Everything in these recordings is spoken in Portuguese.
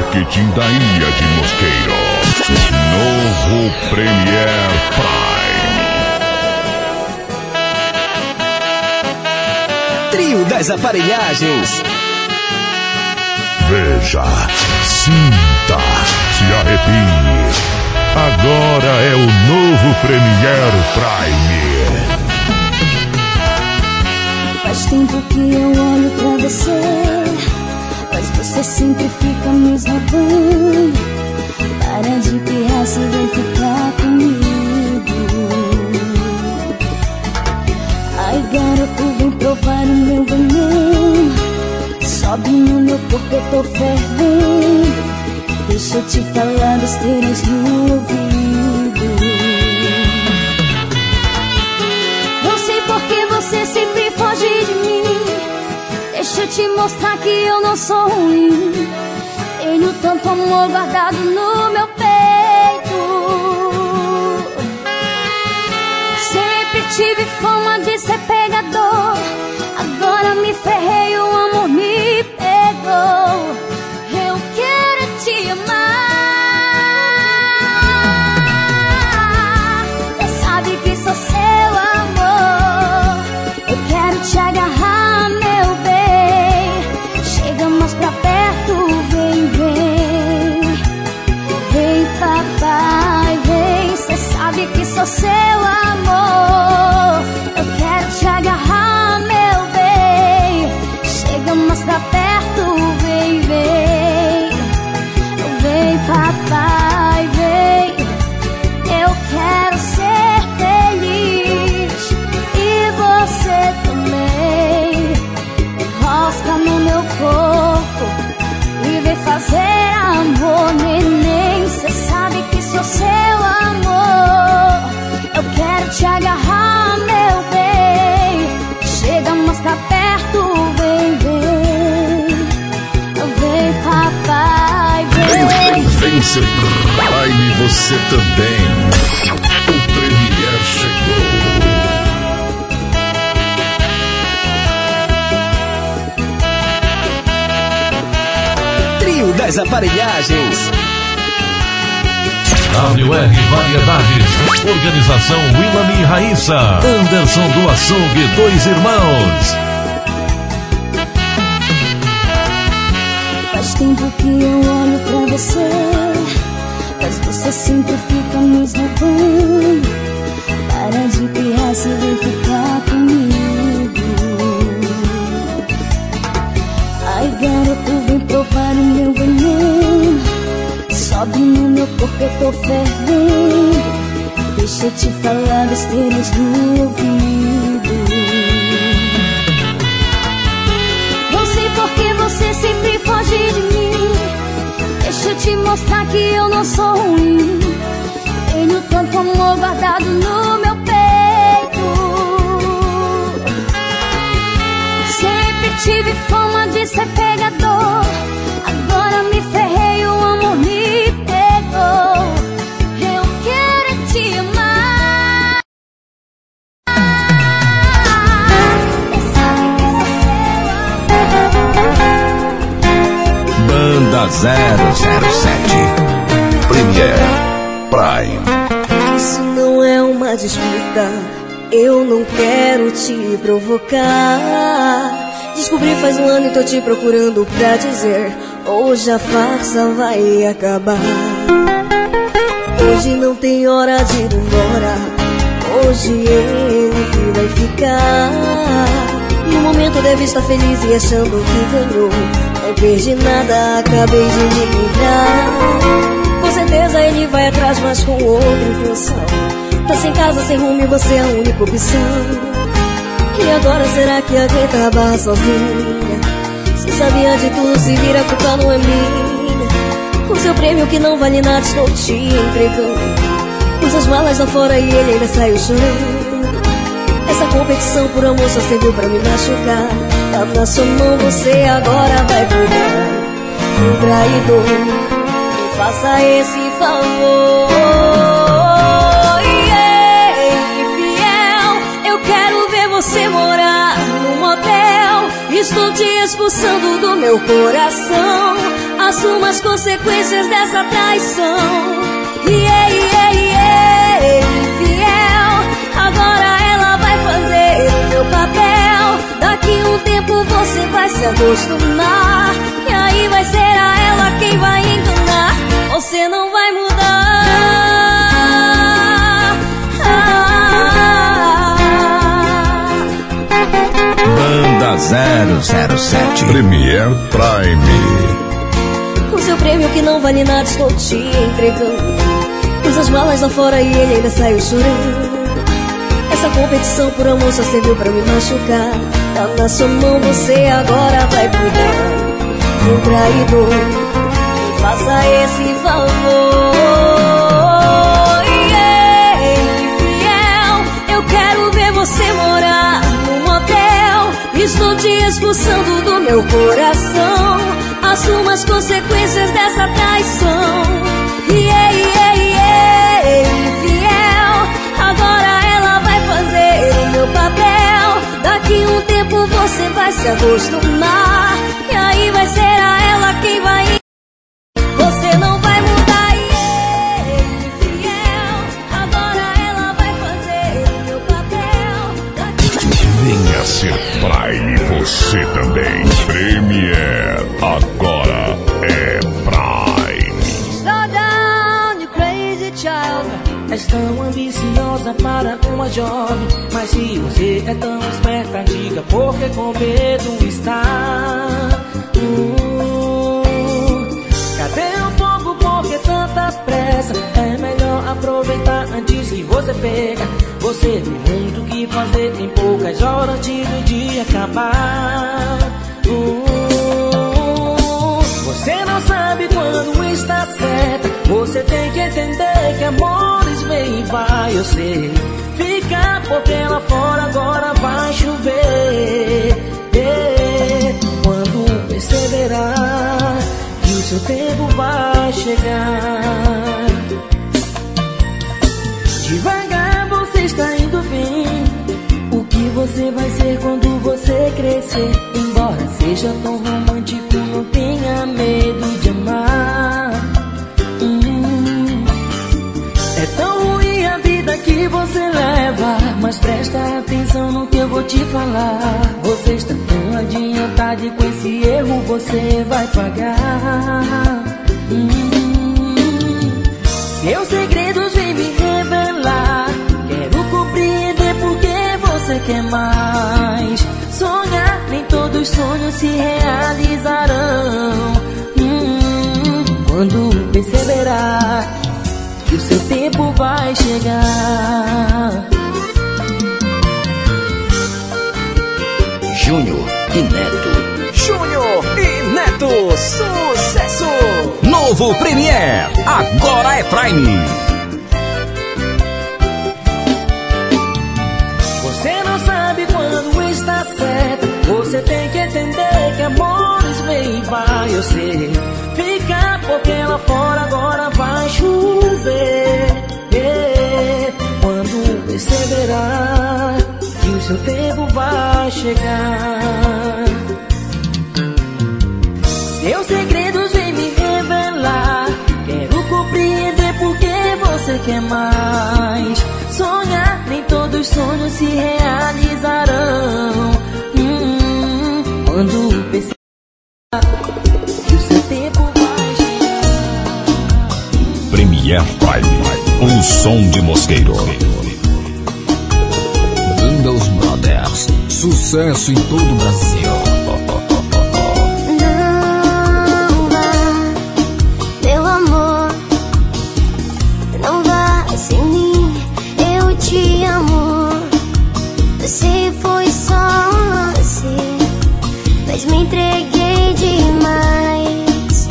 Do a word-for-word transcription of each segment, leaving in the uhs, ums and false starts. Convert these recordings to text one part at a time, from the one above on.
marketing da Ilha de Mosqueiro. Novo Premier Prime. Trio das Aparelhagens. Veja, sinta, se arrepie. Agora é o novo Premier Prime. Faz tempo que eu olho pra você, mas você sempre fica me esnobando. Para de pirraça, vem ficar comigo. Ai, garoto, vem provar o meu veneno. Sobe no meu corpo, eu tô fervendo. Deixa eu te falar besteiras no ouvido. Não sei por que você sempre foge de mim. Deixa eu te mostrar que eu não sou ruim. Tenho tanto amor guardado no meu peito. Sempre tive fama de ser pegador. Agora me ferrei, o amor me pegou. Eu quero te amar. Você sabe que sou seu amor. Eu quero te agarrar, meu bem. Chega mais pra perto, vem, vem. Vem, papai, vem. Você sabe que sou seu amor. Eu quero te agarrar, meu bem. Chega mais pra perto, vem, vem. Vem, papai, vem. Eu quero ser feliz. E você também. Enrosca no meu corpo e vem fazer amor, neném. Cê sabe que sou seu amor. Eu quero te agarrar, meu bem. Chega mais pra perto, vem, vem. Vem, papai, vem. Vem, vem, vem ser Prime você também. O Premier chegou. Trio das Aparelhagens. W R Variedades. Organização Willam e Raíssa. Anderson do Açougue, dois irmãos. Faz tempo que eu olho pra você, mas você sempre fica me esnobando. Para de pirraça, vem ficar comigo. Ai, garoto, vem provar o meu veneno. Sobe no meu corpo, eu tô fervendo. Deixa eu te falar besteiras no ouvido. Não sei por que você sempre foge de mim. Deixa eu te mostrar que eu não sou ruim. Tenho tanto amor guardado no meu peito. Sempre tive fama de ser pegador. Agora me ferrei, o amor me pegou. Eu quero te amar. Você sabe que sou seu amor. Banda zero zero sete Premier Prime. Isso não é uma disputa. Eu não quero te provocar. Descobri faz um ano e tô te procurando pra dizer: hoje a farsa vai acabar. Hoje não tem hora de ir embora. Hoje ele que vai ficar. No momento deve estar feliz e achando que ganhou. Não perdi nada, acabei de me livrar. Com certeza ele vai atrás, mas com outra intenção. Tá sem casa, sem rumo e você é a única opção. E agora será que aguenta a barra sozinha? Se sabia de tudo, se vira, a culpa não é minha. O seu prêmio que não vale nada estou te entregando. Pus as malas lá fora e ele ainda saiu chorando. Essa competição por amor só serviu pra me machucar. Tá na sua mão, você agora vai cuidar. Um traidor, me faça esse favor. Você morar num motel e Estou te expulsando do meu coração. Assuma as consequências dessa traição. Yeah, yeah, yeah, infiel. Agora ela vai fazer o meu papel. Daqui um tempo você vai se acostumar. E aí vai ser a ela quem vai enganar. Você não vai mudar. Banda zero zero sete Premier Prime. O seu prêmio que não vale nada estou te entregando. Pus as malas lá fora e ele ainda saiu chorando. Essa competição por amor só serviu pra me machucar. Tá na sua mão, você agora vai cuidar. Um traidor, me faça esse favor. Yeah, infiel, eu quero ver você morar num motel. Estou te expulsando do meu coração. Assuma as consequências dessa traição. Yeah, yeah, yeah, infiel. Agora ela vai fazer o meu papel. Daqui um tempo você vai se acostumar. E aí vai ser a ela quem vai. Você não vai mudar, yeah, infiel. Agora ela vai fazer o meu papel. Daqui... Venha ser Prime você também. Premier agora é Prime. Slow down, you crazy child. És tão ambiciosa para uma jovem, mas se você é tão esperta, diga porque com medo está. Hum, cadê o fogo? Porque tanta pressa? É melhor aproveitar antes que você pega. Você tem muito o que fazer em poucas horas antes do dia acabar. Hum, você não sabe quando está certa. Você tem que entender que amores vem e vai. Eu sei, fica porque lá fora agora vai chover. É, quando perceberá que o seu tempo vai chegar. Devagar você está indo bem. O que você vai ser quando você crescer? Embora seja tão romântico, não tenha medo de amar. hum. É tão ruim a vida que você leva, mas presta atenção no que eu vou te falar. Você está tão adiantado e com esse erro você vai pagar. hum. Seus segredos vêm me revelar. Quero compreender porque você quer mais. Sonhar, nem todos os sonhos se realizarão. hum, Quando perceberá que o seu tempo vai chegar. Júnior e Neto. Júnior e Neto, sucesso! Novo Premier, agora é Prime. Você não sabe quando está certo. Você tem que entender que amores vem e vai. Eu sei, fica porque lá fora agora vai chover. É, quando perceberá que o seu tempo vai chegar. Seus segredos vêm me revelar. Quero compreender porque você quer mais. Sonhar, nem todos os sonhos se realizarão. hum, Quando perceber que o seu tempo vai chegar. Premier Prime, um som de Mosqueiro. Banda Os Brothers, sucesso em todo o Brasil. Te amo, eu sei foi só assim, mas me entreguei demais.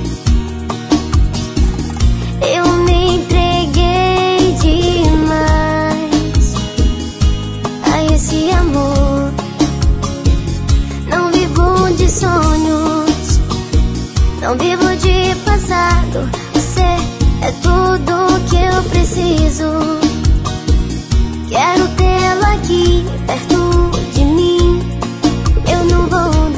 Eu me entreguei demais a esse amor. Não vivo de sonhos, não vivo de passado. Você é tudo que eu preciso. Quero tê-lo aqui perto de mim. Eu não vou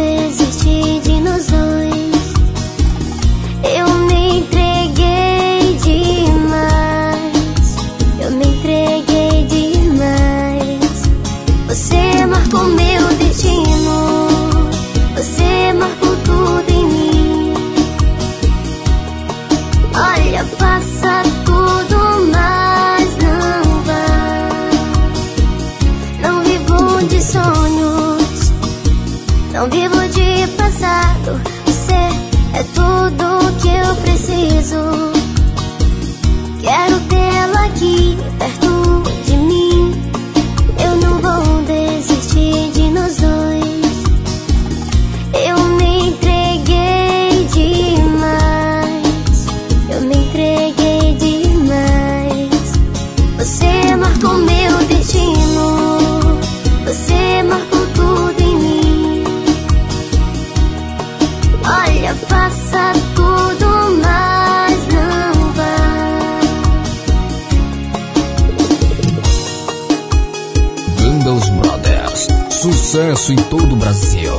vivo de passado. Você é tudo que eu preciso. Quero tê-la aqui perto de mim. Eu não vou desistir de nós dois. Eu me entreguei demais. Eu me entreguei demais. Você marcou meu destino. Você marcou tudo em mim. Olha, faça tudo, mas não vá. Banda Brothers, sucesso em todo o Brasil.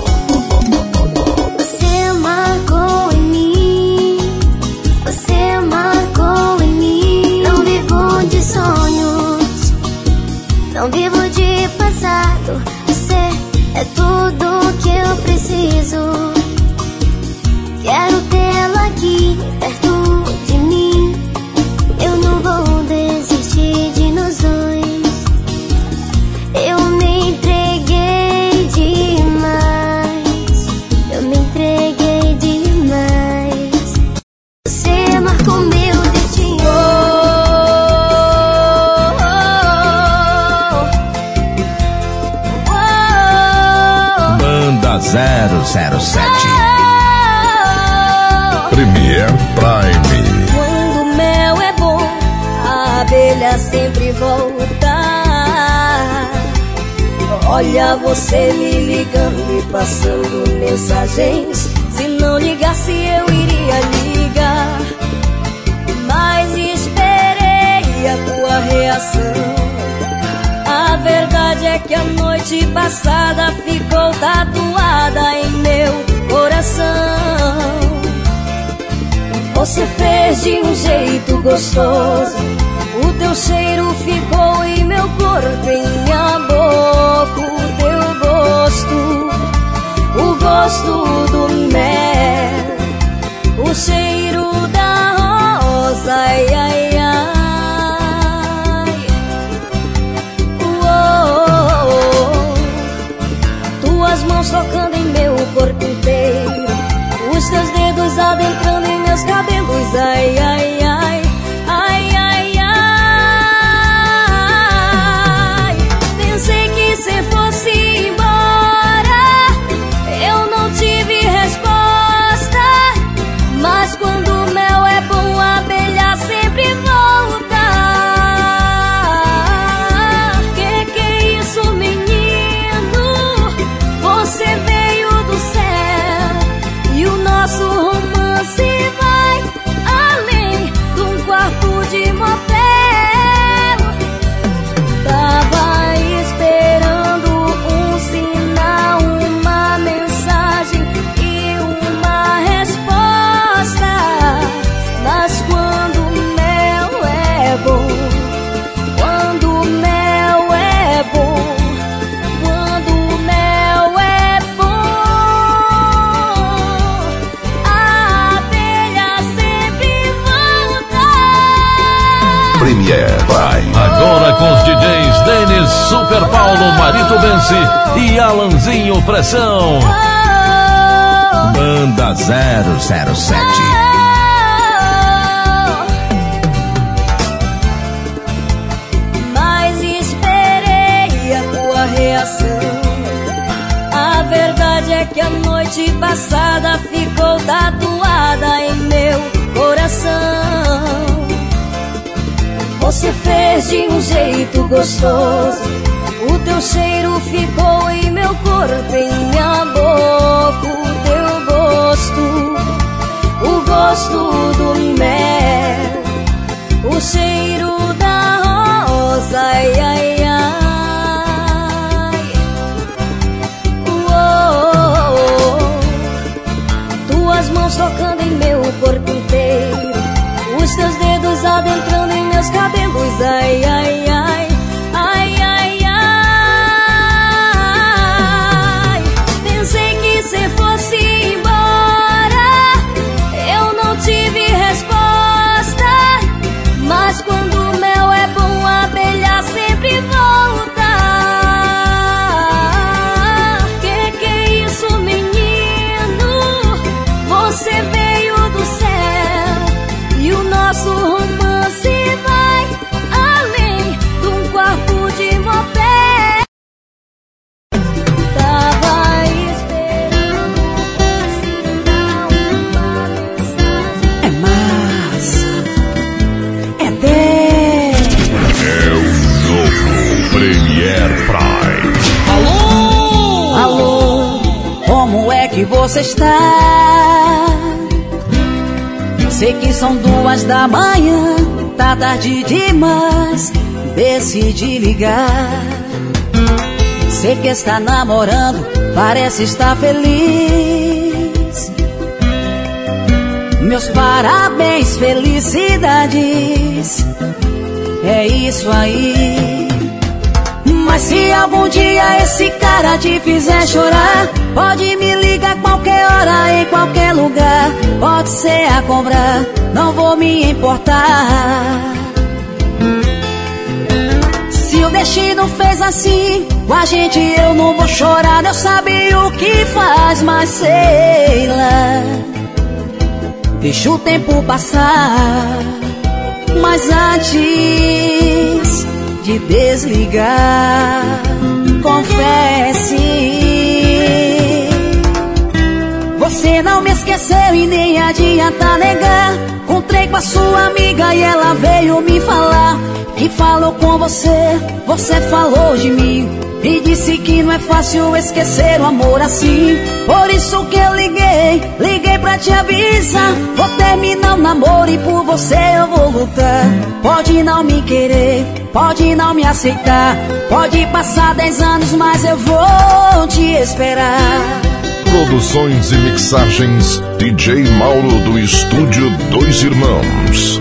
Você marcou em mim. Você marcou em mim. Não vivo de sonhos. Não vivo de passado. Você é tudo que eu preciso. Quero tê-la aqui perto de mim. Eu não vou desistir de nós dois. Eu me entreguei demais. Eu me entreguei demais. Você marcou meu destino. Banda zero zero sete. Premier Prime. Quando o mel é bom, a abelha sempre volta. Olha você me ligando e passando mensagens. Se não ligasse eu iria ligar, mas esperei a tua reação. A verdade é que a noite passada ficou tatuada em meu coração. Você fez de um jeito gostoso. O teu cheiro ficou em meu corpo, em minha boca. O teu gosto, o gosto do mel, o cheiro da rosa, ai, ai, ai. Uou, tuas mãos tocando em meu corpo inteiro, os teus dedos adentrando em meus cabelos, ai, ai, ai, ai, ai, ai. Pensei que cê fosse embora, eu não tive resposta, mas quando o mel é bom, a abelha sempre volta. Que que é isso, menino? Você veio do céu e o nosso romance vai além de um quarto de motel. Tava esperando um sinal, uma mensagem e uma resposta, mas quando o mel é bom, quando o mel é bom, quando o mel é bom, a abelha sempre volta. Premier Prime. Agora com os D Js Denis, Super Paulo, Marito Benci e Alanzinho Pressão. Banda zero zero sete. Mas esperei a tua reação. A verdade é que a noite passada ficou tatuada em meu coração. Você fez de um jeito gostoso. O teu cheiro ficou em meu corpo, em minha boca. O teu gosto, o gosto do mel, o cheiro da rosa, ai, ai, ai. Uou, tuas mãos tocando em meu corpo inteiro, os teus dedos adentrando em meus cabelos, ai, ai, ai, ai, ai, ai. Pensei que cê fosse embora, eu não tive resposta, mas quando o mel é bom, a abelha sempre volta. Que que é isso, menino? você está? Sei que são duas da manhã, tá tarde demais, decidi ligar. Sei que está namorando, parece estar feliz. Meus parabéns, felicidades, é isso aí. Mas se algum dia esse cara te fizer chorar, pode me ligar qualquer hora, em qualquer lugar. Pode ser a cobrar, não vou me importar. Se o destino fez assim com a gente, eu não vou chorar. Eu sabia o que faz, mas sei lá, deixa o tempo passar. Mas antes de desligar, confesse, você não me esqueceu e nem adianta negar. Encontrei com a sua amiga e ela veio me falar que falou com você, você falou de mim e disse que não é fácil esquecer o amor assim. Por isso que eu liguei, liguei pra te avisar. Vou terminar o namoro e por você eu vou lutar. Pode não me querer, pode não me aceitar, pode passar dez anos, mas eu vou te esperar. Produções e mixagens D J Mauro do Estúdio Dois Irmãos.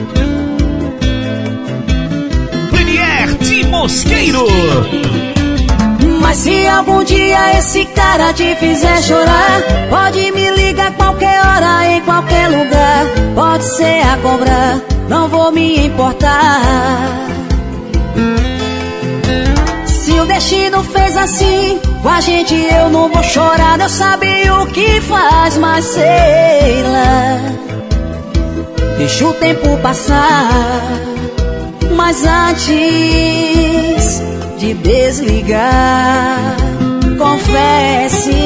Premier de Mosqueiro. Mas se algum dia esse cara te fizer chorar, pode me ligar qualquer hora, em qualquer lugar. Pode ser a cobrar, não vou me importar. Se o destino fez assim com a gente, eu não vou chorar. Eu sabia o que faz, mas sei lá, deixa o tempo passar. Mas antes de desligar, confesse,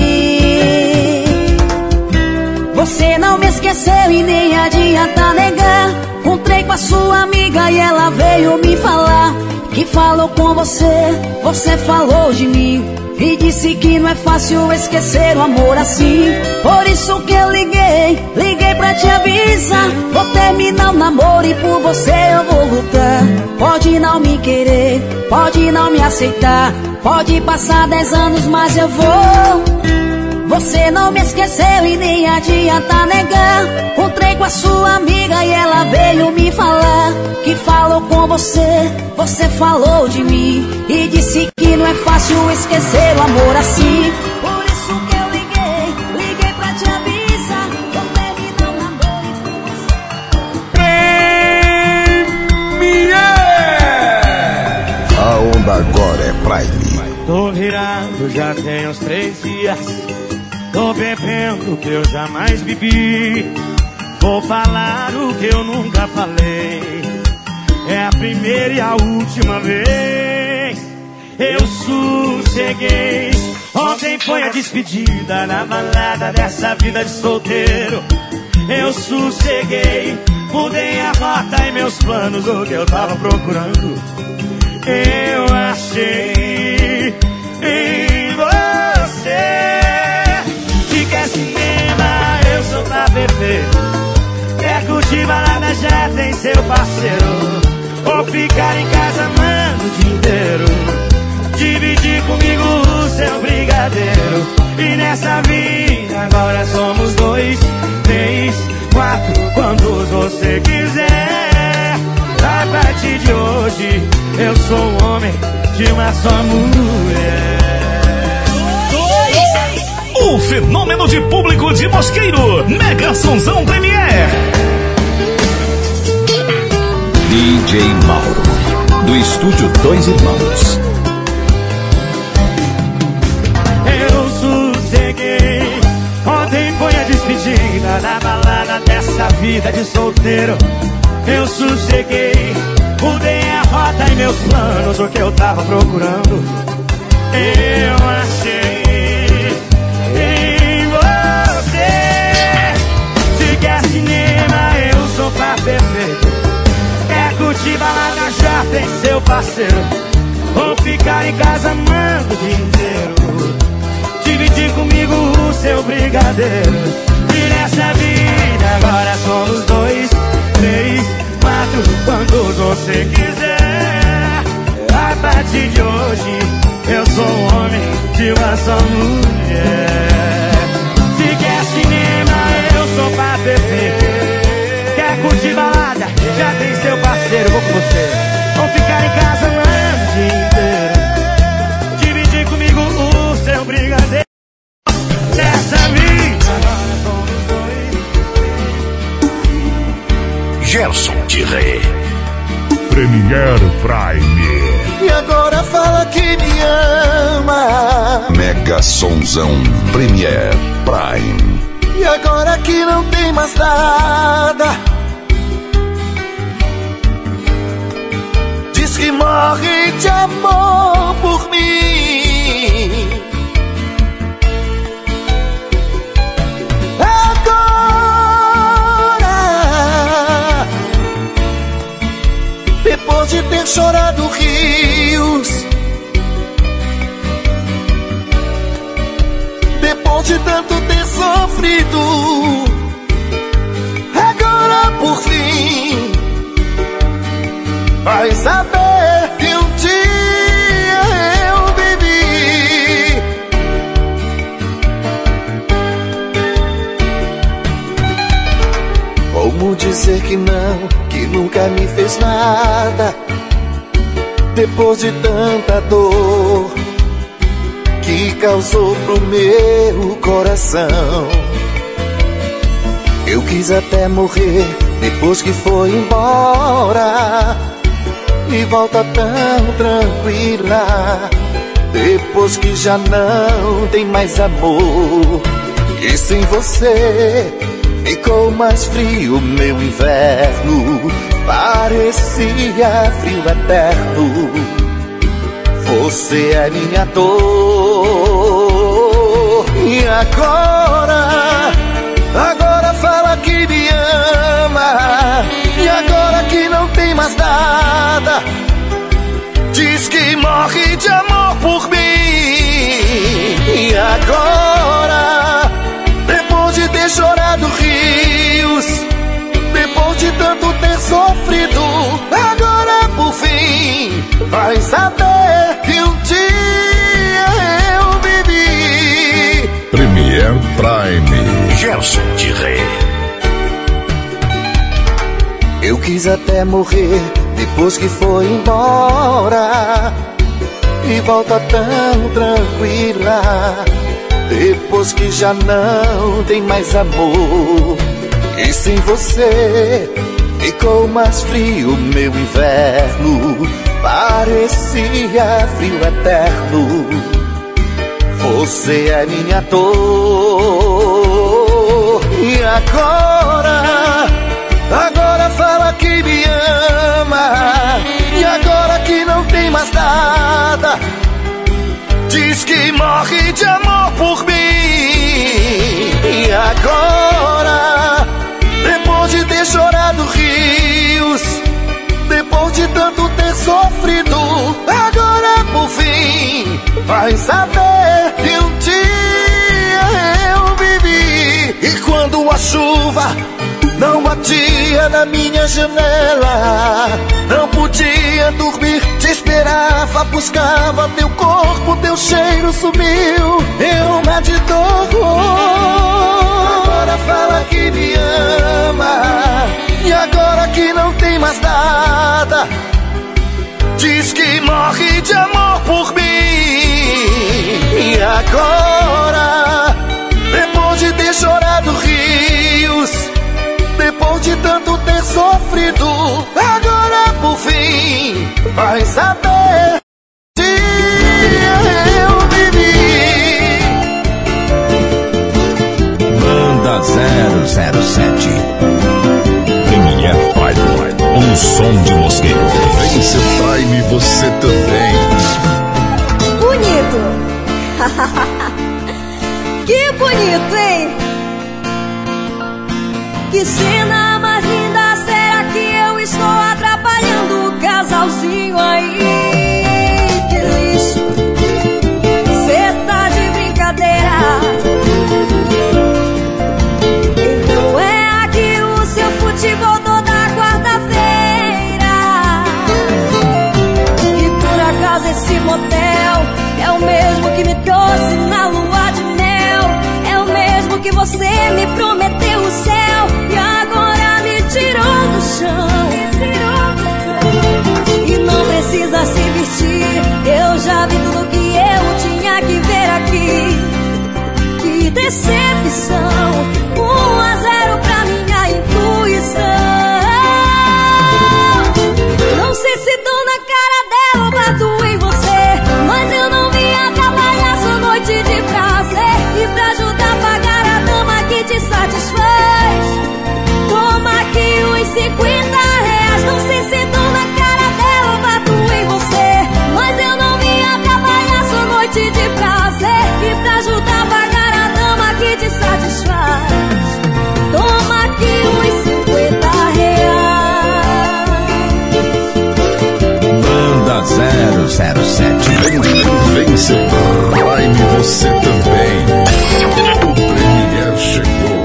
você não me esqueceu e nem adianta negar. Encontrei com a sua amiga e ela veio me falar que falou com você, você falou de mim e disse que não é fácil esquecer o amor assim. Por isso que eu liguei, liguei pra te avisar. Vou terminar o namoro e por você eu vou lutar. Pode não me querer, pode não me aceitar, pode passar dez anos, mas eu vou. Você não me esqueceu e nem adianta negar. Encontrei com a sua amiga e ela veio me falar que falou com você, você falou de mim e disse que não é fácil esquecer o amor assim. Por isso que eu liguei, liguei pra te avisar. Vou terminar o namoro e por você. A onda agora é Prime. Tô virado, já tem uns três dias. Tô bebendo o que eu jamais bebi. Vou falar o que eu nunca falei. É a primeira e a última vez. Eu sosseguei. Ontem foi a despedida na balada dessa vida de solteiro. Eu sosseguei. Mudei a rota e meus planos, o que eu tava procurando eu achei em você. Se quer cinema, eu sou pra beber. Quer curtir balada, já tem seu parceiro. Ou ficar em casa amando o dia inteiro. Dividir comigo o seu brigadeiro. E nessa vida agora somos dois, três, quatro, quantos você quiser. A partir de hoje eu sou um homem de uma só mulher. O fenômeno de público de Mosqueiro, Mega Sonzão Premier. D J Mauro, do Estúdio Dois Irmãos. Eu sosseguei. Ontem foi a despedida da balada dessa vida de solteiro. Eu sosseguei. Mudei a rota e meus planos, o que eu tava procurando eu achei em você. Se quer cinema, eu sou pra beber. Quer curtir balada, já tem seu parceiro. Ou ficar em casa amando o dia inteiro. Dividir comigo o seu brigadeiro. E nessa vida agora somos dois, três, quatro, quantos você quiser. A partir de hoje eu sou um homem de uma só mulher. Se quer cinema, eu sou pra T V. Quer curtir balada, já tem seu parceiro, vou com você. Vou ficar em casa um ano inteiro, dividir comigo o seu brigadeiro. Nessa vida agora somos dois. Gerson Tirré, Premier Prime. E agora fala que me ama. Mega Sonzão Premier Prime. E agora que não tem mais nada, diz que morre de amor por mim. Agora, depois de ter chorado rios, depois de tanto ter sofrido, agora por fim vai saber que um dia eu vivi. Como dizer que não, que nunca me fez nada, depois de tanta dor que causou pro meu coração. Eu quis até morrer depois que foi embora, e volta tão tranquila depois que já não tem mais amor. E sem você ficou mais frio meu inverno, parecia frio eterno. Você é minha dor. E agora, agora fala que me ama. E agora que não tem mais nada, diz que morre de amor por mim. E agora, depois de ter chorado rios, depois de tanto ter sofrido, agora por fim vai saber que um dia eu vivi. Premier Prime. Gerson Tirré. Eu quis até morrer depois que foi embora, e volta tão tranquila depois que já não tem mais amor. E sem você ficou mais frio meu inverno, parecia frio eterno. Você é minha dor. E agora, agora fala que me ama. E agora que não tem mais nada, diz que morre de amor por mim. E agora, depois de ter chorado rios, depois de tanto ter sofrido, agora por fim vai saber que um dia eu vivi. E quando a chuva não batia na minha janela, não podia dormir, te esperava, buscava teu corpo, teu cheiro sumiu, eu me de dor. Agora fala que me ama, e agora que não tem mais nada, diz que morre de amor por mim. E agora, depois de ter chorado rios, depois de tanto ter sofrido, agora por fim vai saber que eu vivi. Banda zero zero sete. Premier Prime. Um som de mosqueiro. Vem ser Prime você também. Bonito. Que bonito, hein? Que cena mais linda, será que eu estou atrapalhando o casalzinho aí? Que lixo, cê tá de brincadeira. que você me prometeu o céu e agora me tirou do chão. E não precisa se vestir, eu já vi tudo que eu tinha que ver aqui. Que decepção, um a zero pra minha intuição. Não sei se dou na cara dela ou bato em você, mas eu não vim atrapalhar sua noite de prazer. E pra ajudar a pagar a dama que te satisfaz, toma aqui uns cinquenta reais. Não sei se dou na cara dela ou bato em você, mas eu não vim atrapalhar sua noite de prazer. E pra ajudar a pagar a dama que te satisfaz, toma aqui uns cinquenta reais. Banda zero zero sete. Vem, vem ser Prime você também. O Premier chegou.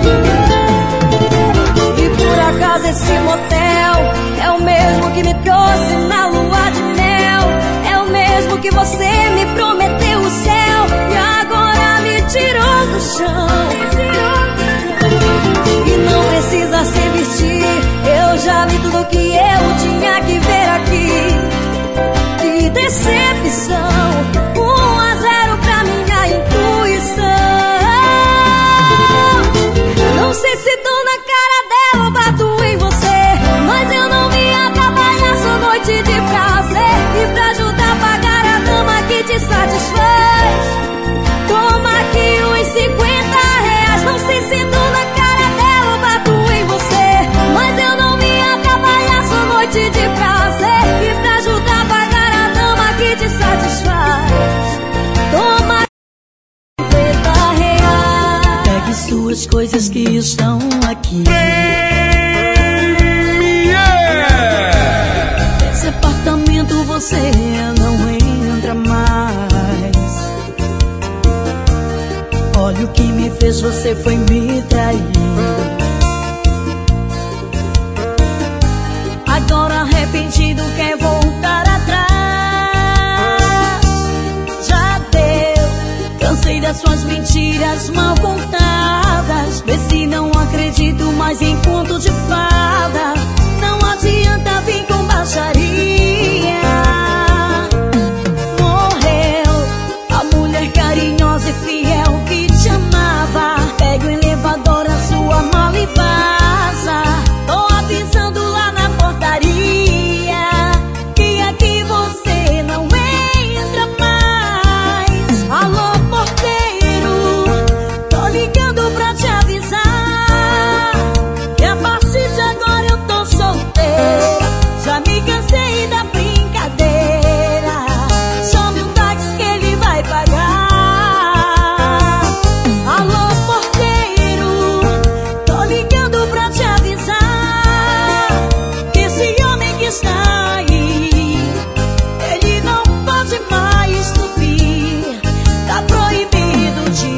E por acaso esse motel é o mesmo que me trouxe na lua de mel? É o mesmo que você me prometeu o céu e agora me tirou do chão. E não precisa se vestir, eu já vi tudo que eu tinha que ver aqui. Que decepção, um a zero pra minha intuição. Não sei se dou na cara dela ou bato em você, mas eu não vim atrapalhar sua noite de prazer. E pra ajudar a pagar a dama que te satisfaz, toma aqui uns cinquenta reais. Não sei se dou na cara dela ou bato em você, mas eu não vim atrapalhar sua noite de prazer. E pra ajudar a pagar a dama que te satisfaz, toma cinquenta reais. Pegue suas coisas que estão aqui. Esse apartamento você não entra mais. Olha o que me fez, você foi me trair. Agora arrependido quer voltar atrás. Já deu, cansei das suas mentiras mal contadas. Vê se não acredito mais em conto de fada. Não adianta vir com baixaria. Morreu a mulher carinhosa e fiel que te amava. Pega o elevador, a sua mala e vaza. Tô avisando lá na portaria que aqui você não entra mais. Alô, porteiro, tô ligando pra te avisar que a partir de agora eu tô solteira. Já me cansei da brincadeira. Chame um táxi que ele vai pagar. Alô, porteiro, tô ligando pra te avisar que esse homem que está aí, ele não pode mais subir. Tá proibido de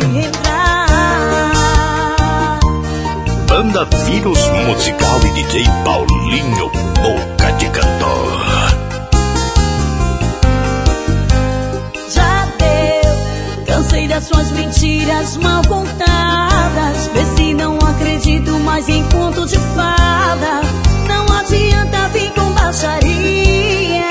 entrar. Banda Vírus Musical e D J Paulinho Boca de Cantor. Já deu, cansei das suas mentiras mal contadas. Vê se não acredito mais em conto de fada. Não adianta vir com baixaria.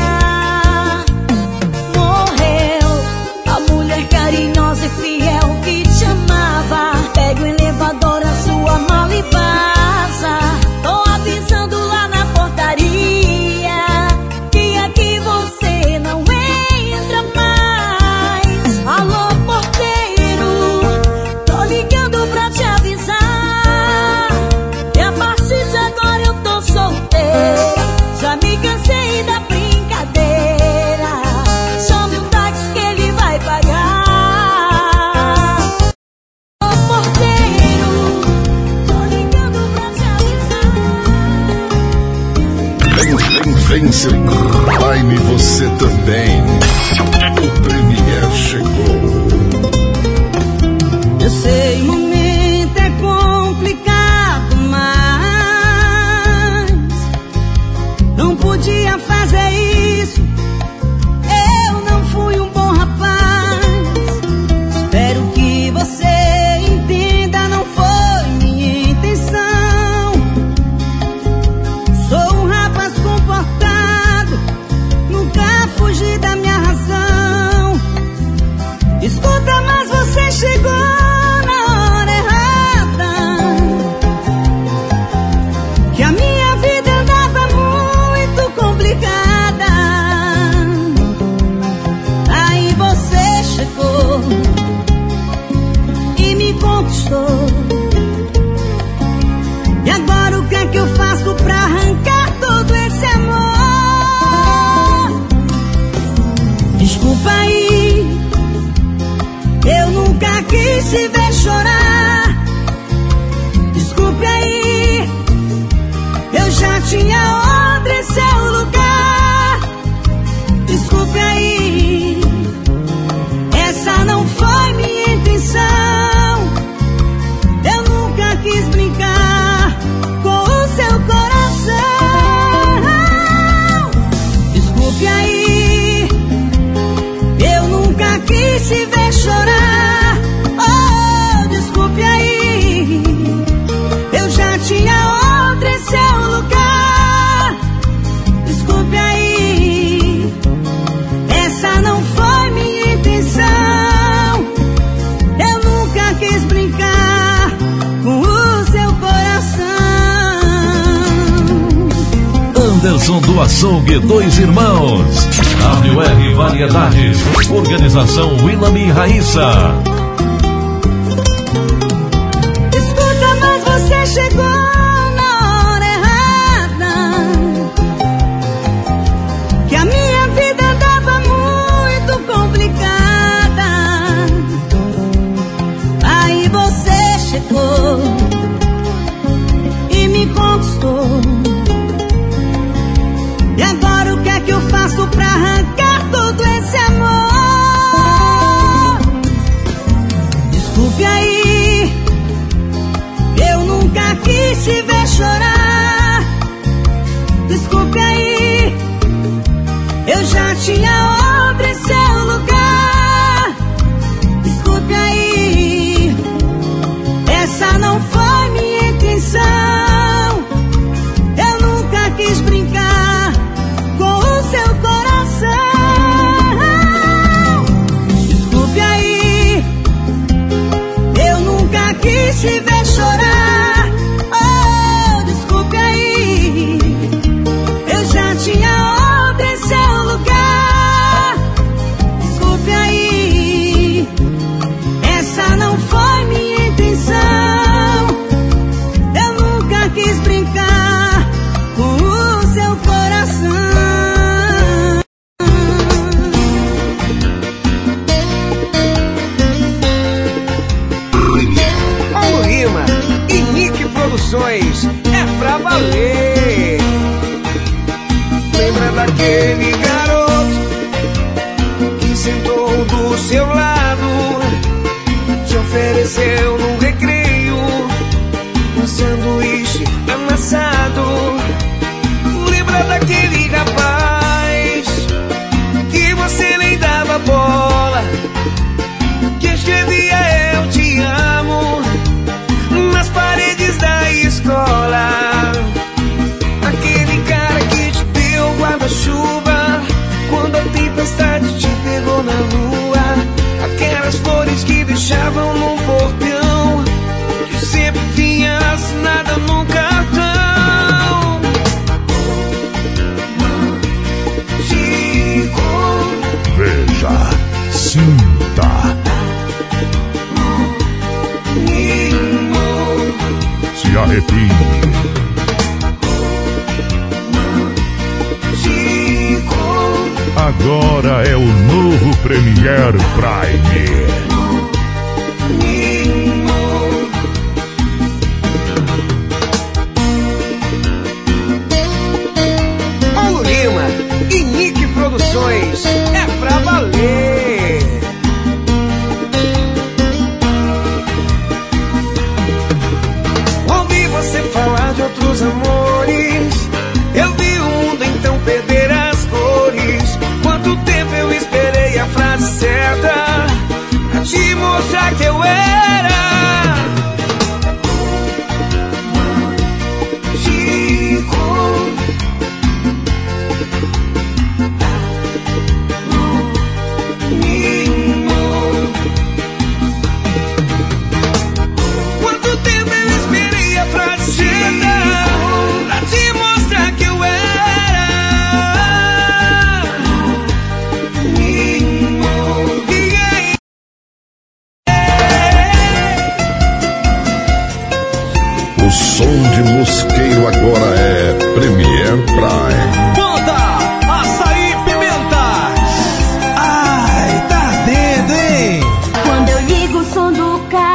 Morreu a mulher carinhosa e fiel que te amava. Pega o elevador, a sua mala e vaza. Tô avisando lá na portaria que aqui você não entra mais. Alô, porteiro, tô ligando pra te avisar que a partir de agora eu tô solteira. Já me cansei da brincadeira. Chame um táxi que ele vai pagar. Alô, porteiro, tô ligando pra te avisar. Vem, vem, vem ser Prime você também. O Premier chegou. Eu sei, o momento é complicado, mas não podia fazer isso. Eu não fui um bom rapaz. Espero que você entenda, não foi te ver chorar. Desculpe aí, eu já tinha outra em seu lugar. Desculpe aí, essa não foi minha intenção. Eu nunca quis brincar com o seu coração. Desculpe aí, eu nunca quis te ver chorar. Oh, desculpe aí, eu já tinha outra em seu lugar. Desculpe aí, essa não foi minha intenção. Eu nunca quis brincar com o seu coração. Anderson do Açougue, Dois Irmãos. W R Variedades. Organização Willam e Raíssa. Escuta, mas você chegou na hora errada. Que a minha vida andava muito complicada. Aí você chegou e me conquistou. E agora o que é que eu faço pra arrancar todo esse amor? Desculpe aí, eu nunca quis te ver chorar. Desculpe aí, eu já tinha outra em seu lugar. Desculpe aí, essa não foi minha intenção. Eu nunca quis brincar com o seu coração. Desculpe aí, eu nunca quis te ver chorar. Oh, desculpe aí, eu já tinha outra em seu lugar. Desculpe aí, essa não foi minha intenção. Eu nunca quis brincar com o seu coração. Paulo Rima e Nick Produções, é pra valer. Lembra daquele garoto que sentou do seu lado, te ofereceu no recreio um sanduíche amassado? Lembra daquele rapaz que você nem dava bola, que escrevia eu te amo nas paredes da escola? Aquele cara que te deu guarda-chuva quando a tempestade te pegou na rua. Aquelas flores que deixavam no portão, que sempre vinha assinada num cartão. Chico, Veja, sinta, se arrepie. Agora é o novo Premier Prime. Paulo Lima e Nick Produções, é pra valer. Ouvi você falar de outros amores, eu vi o mundo então perder as cores. Quanto tempo eu esperei a frase certa pra te mostrar que eu era Chico. Quanto tempo eu esperei a frase certa pra te mostrar que eu era O som de Mosqueiro agora é Premier Prime. Banda Açaí Pimenta. Ai, tá ardendo, hein? Quando eu ligo o som do carro,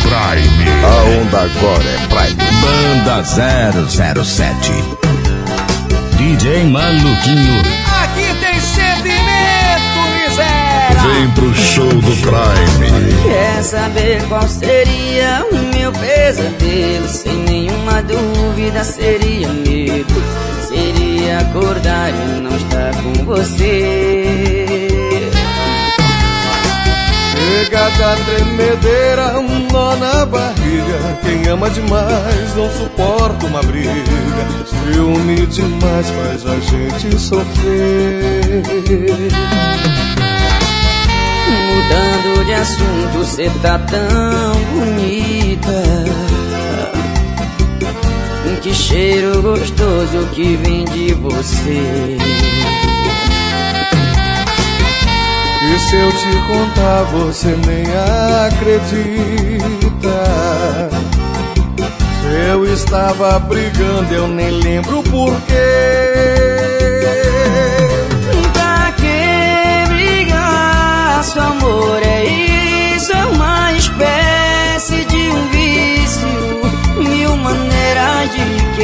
Prime. A onda agora é Prime. Banda zero zero sete. D J Maluquinho. Aqui tem sentimento, miséria. Vem pro show do Prime. Quer saber qual seria o meu pesadelo? Sem nenhuma dúvida seria medo. Seria acordar e não estar com você. Chega da tremedeira, um nó na barriga. Quem ama demais não suporta uma briga. Ciúme demais faz a gente sofrer. Mudando de assunto, cê tá tão bonita. Que cheiro gostoso que vem de você. E se eu te contar, você nem acredita. Se eu estava brigando, eu nem lembro porquê. Pra que brigar? Seu amor é isso, é uma espécie de um vício, mil maneiras de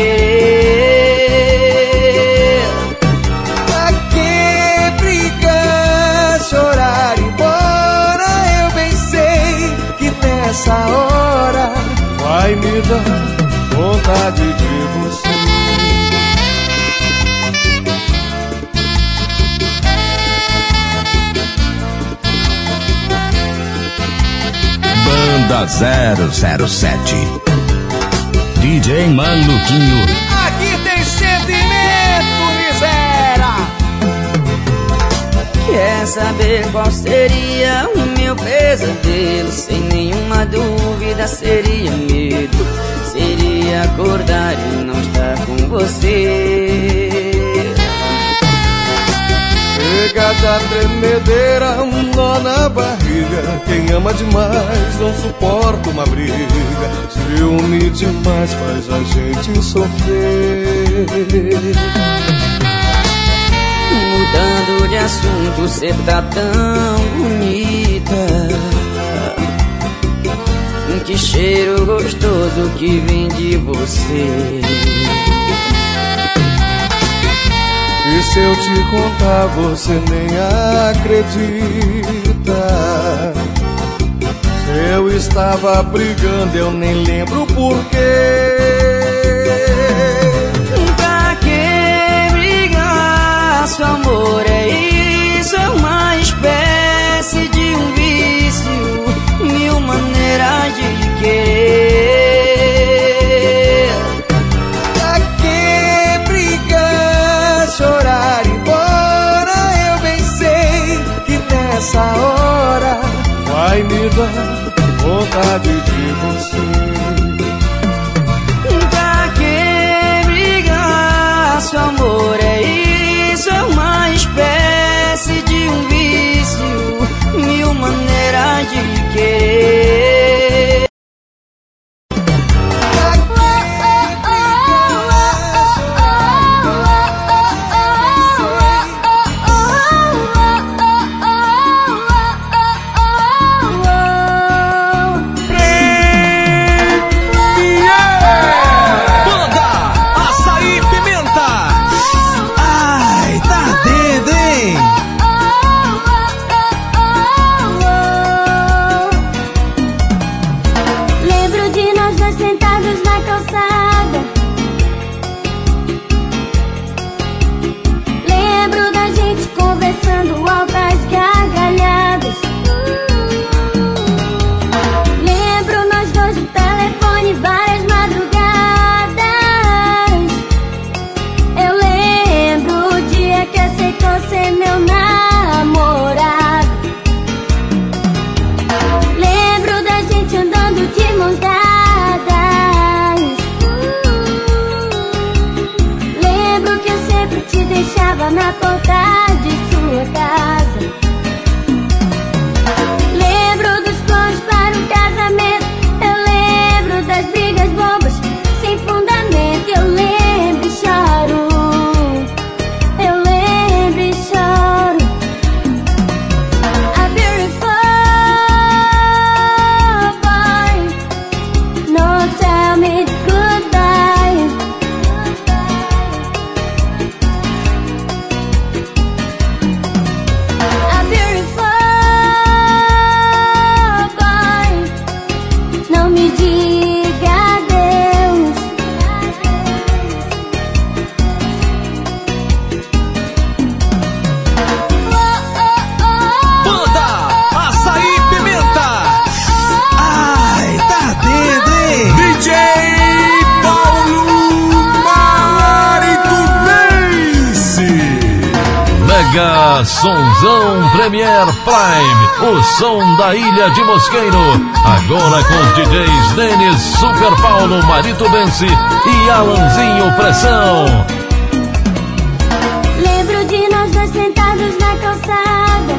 querer. Pra que brigar, chorar, ir embora? Eu bem sei que nessa hora vai me dar vontade de você. Banda zero zero sete. D J Maluquinho. Aqui tem sentimento, miséria. Quer saber qual seria o meu pesadelo? Sem nenhuma dúvida seria medo. Seria acordar e não estar com você. Chega da tremedeira, um nó na barriga. Quem ama demais não suporta uma briga. Ciúme demais faz a gente sofrer. Mudando de assunto, cê tá tão bonita. Que cheiro gostoso que vem de você. E se eu te contar, você nem acredita. Se eu estava brigando, eu nem lembro porquê. Pra que brigar? Seu amor é isso, é uma espécie de um vício, mil maneiras de querer. Pra que brigar, chorar, ir embora? Eu bem sei que nessa hora vai me dar vontade de você. Pra que brigar? Seu amor é isso, é uma espécie de um vício, mil maneiras de querer. Na porta de sua casa. Lembro dos planos para um casamento. Eu lembro das brigas bobas sem fundamento. Eu lembro e choro. Eu lembro e choro. A beautiful boy Mega Sonzão Premier Prime, o som da Ilha de Mosqueiro. Agora com os D Js Denis, Super Paulo, Marito Benci e Alanzinho Pressão. Lembro de nós dois sentados na calçada.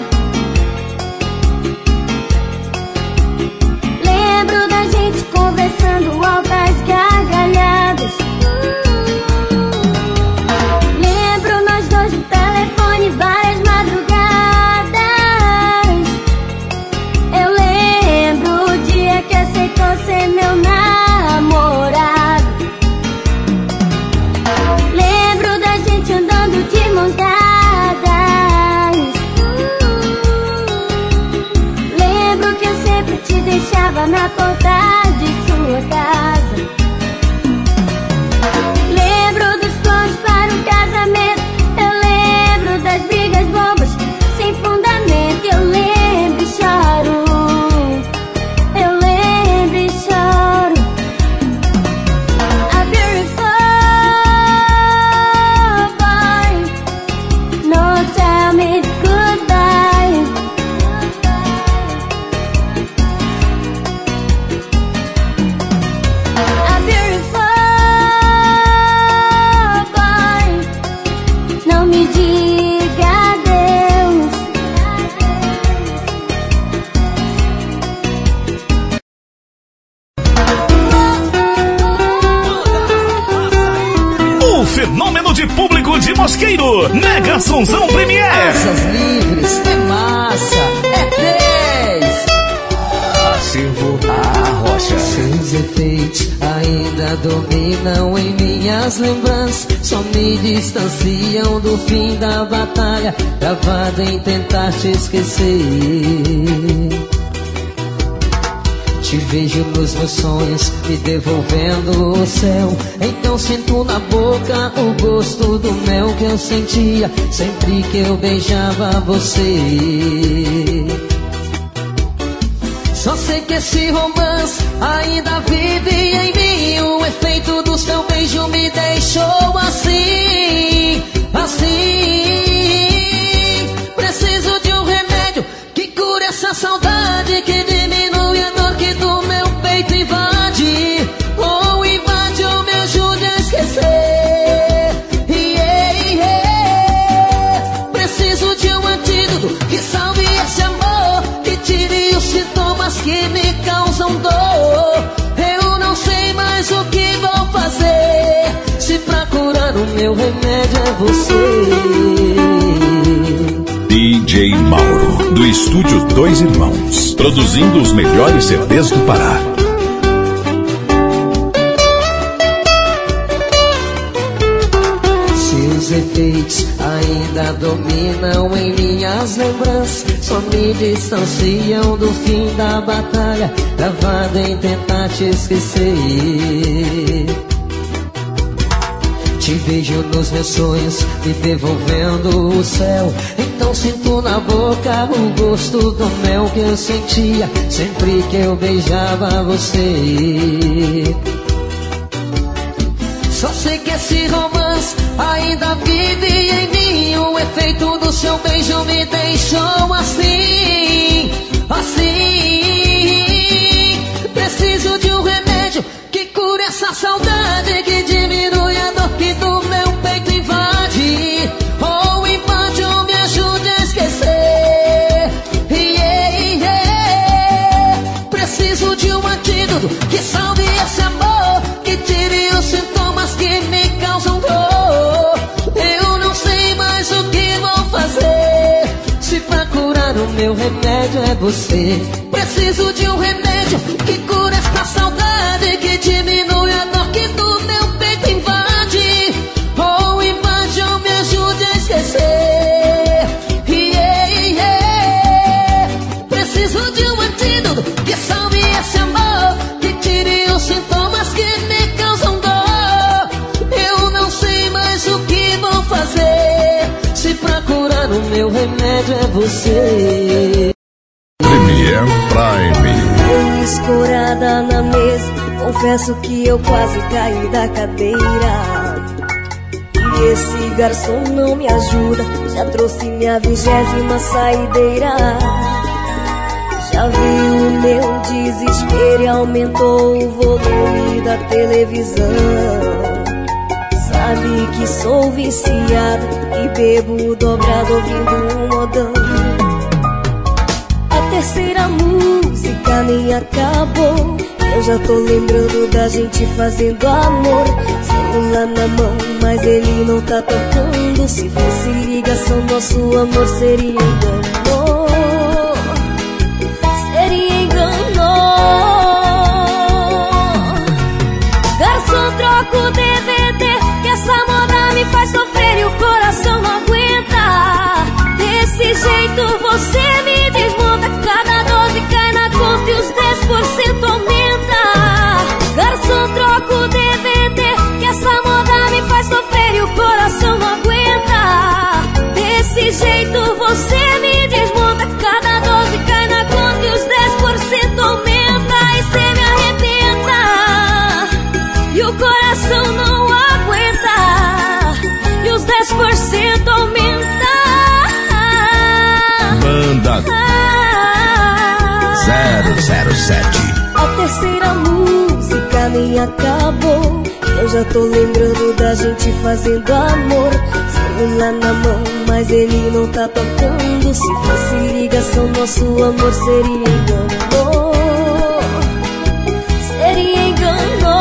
Lembro da gente conversando altas gargalhadas. Lembro nós dois no telefone várias madrugadas. Eu lembro o dia que aceitou ser meu namorado. Lembro da gente andando de mãos dadas. Lembro que eu sempre te deixava na porta de sua casa. Lembro dos planos para um casamento. Eu lembro das brigas bobas sem fundamento. Eu lembro e choro. Eu lembro e choro. A beautiful boy. No, tell me goodbye. A beautiful boy. Não me diga adeus. O fenômeno de público de Mosqueiro, Mega Sonzão Premier. Asas livres, é massa, é três. Acervo a rocha. Seus efeitos ainda dominam em minhas lembranças. Só me distanciam do fim da batalha, travado em tentar te esquecer. Te vejo nos meus sonhos, me devolvendo o céu. Então sinto na boca o gosto do mel que eu sentia sempre que eu beijava você. Só sei que esse romance ainda vive em mim. O efeito do seu beijo me deixou assim, assim. Preciso de um remédio que cure essa saudade, que diminui a dor que do meu peito invade. Ou invade ou me ajude a esquecer. Yeah, yeah. Preciso de um antídoto que salve esse amor, que tire os sintomas que me causam dor. Eu não sei mais o que vou fazer, se pra curar o meu remédio é você. D J Mauro, do estúdio Dois Irmãos, produzindo os melhores C Ds do Pará. Seus efeitos ainda dominam em minhas lembranças. Só me distanciam do fim da batalha, travado em tentar te esquecer. Te vejo nos meus sonhos, me devolvendo o céu. Então sinto na boca o gosto do mel que eu sentia sempre que eu beijava você. Só sei que esse romance ainda vive em mim. O efeito do seu beijo me deixou assim, assim. Preciso de um remédio que cure essa saudade, que diminui a dor que do meu peito invade. Ou invade ou me ajude a esquecer. Yeah, yeah. Preciso de um antídoto que salve esse amor, que tire os sintomas que me causam dor. Eu não sei mais o que vou fazer, se pra curar o meu remédio é você. Preciso de um remédio que cure esta saudade, que diminui a dor que do meu peito invade. Ou invade ou me ajude a esquecer. Yeah, yeah. Preciso de um antídoto que salve esse amor, que tire os sintomas que me causam dor. Eu não sei mais o que vou fazer, se pra curar o meu remédio é você. Premier Prime. Eu escorada na mesa, confesso que eu quase caí da cadeira. E esse garçom não me ajuda. Já trouxe minha vigésima saideira. Já viu o meu desespero e aumentou o volume da televisão. Sabe que sou viciada e bebo dobrado ouvindo um modão. A terceira música nem acabou, eu já tô lembrando da gente fazendo amor. Celular na mão, mas ele não tá tocando. Se fosse ligação, nosso amor seria engano. Seria engano. Garçom, troca o D V D, que essa moda me faz sofrer e o coração não aguenta. Desse jeito você me desmonta. Cada doze cai na conta e os dez por cento aumenta. Garçom, troca o D V D, que essa moda me faz sofrer e o coração não aguenta. Desse jeito você me desmonta. Cada doze cai na conta e os dez por cento aumenta. E cê me arrebenta e o coração não aguenta. E os dez por cento aumenta. Banda zero zero sete. A terceira música nem acabou, eu já tô lembrando da gente fazendo amor. Celular na mão, mas ele não tá tocando. Se fosse ligação, nosso amor seria engano. Seria engano.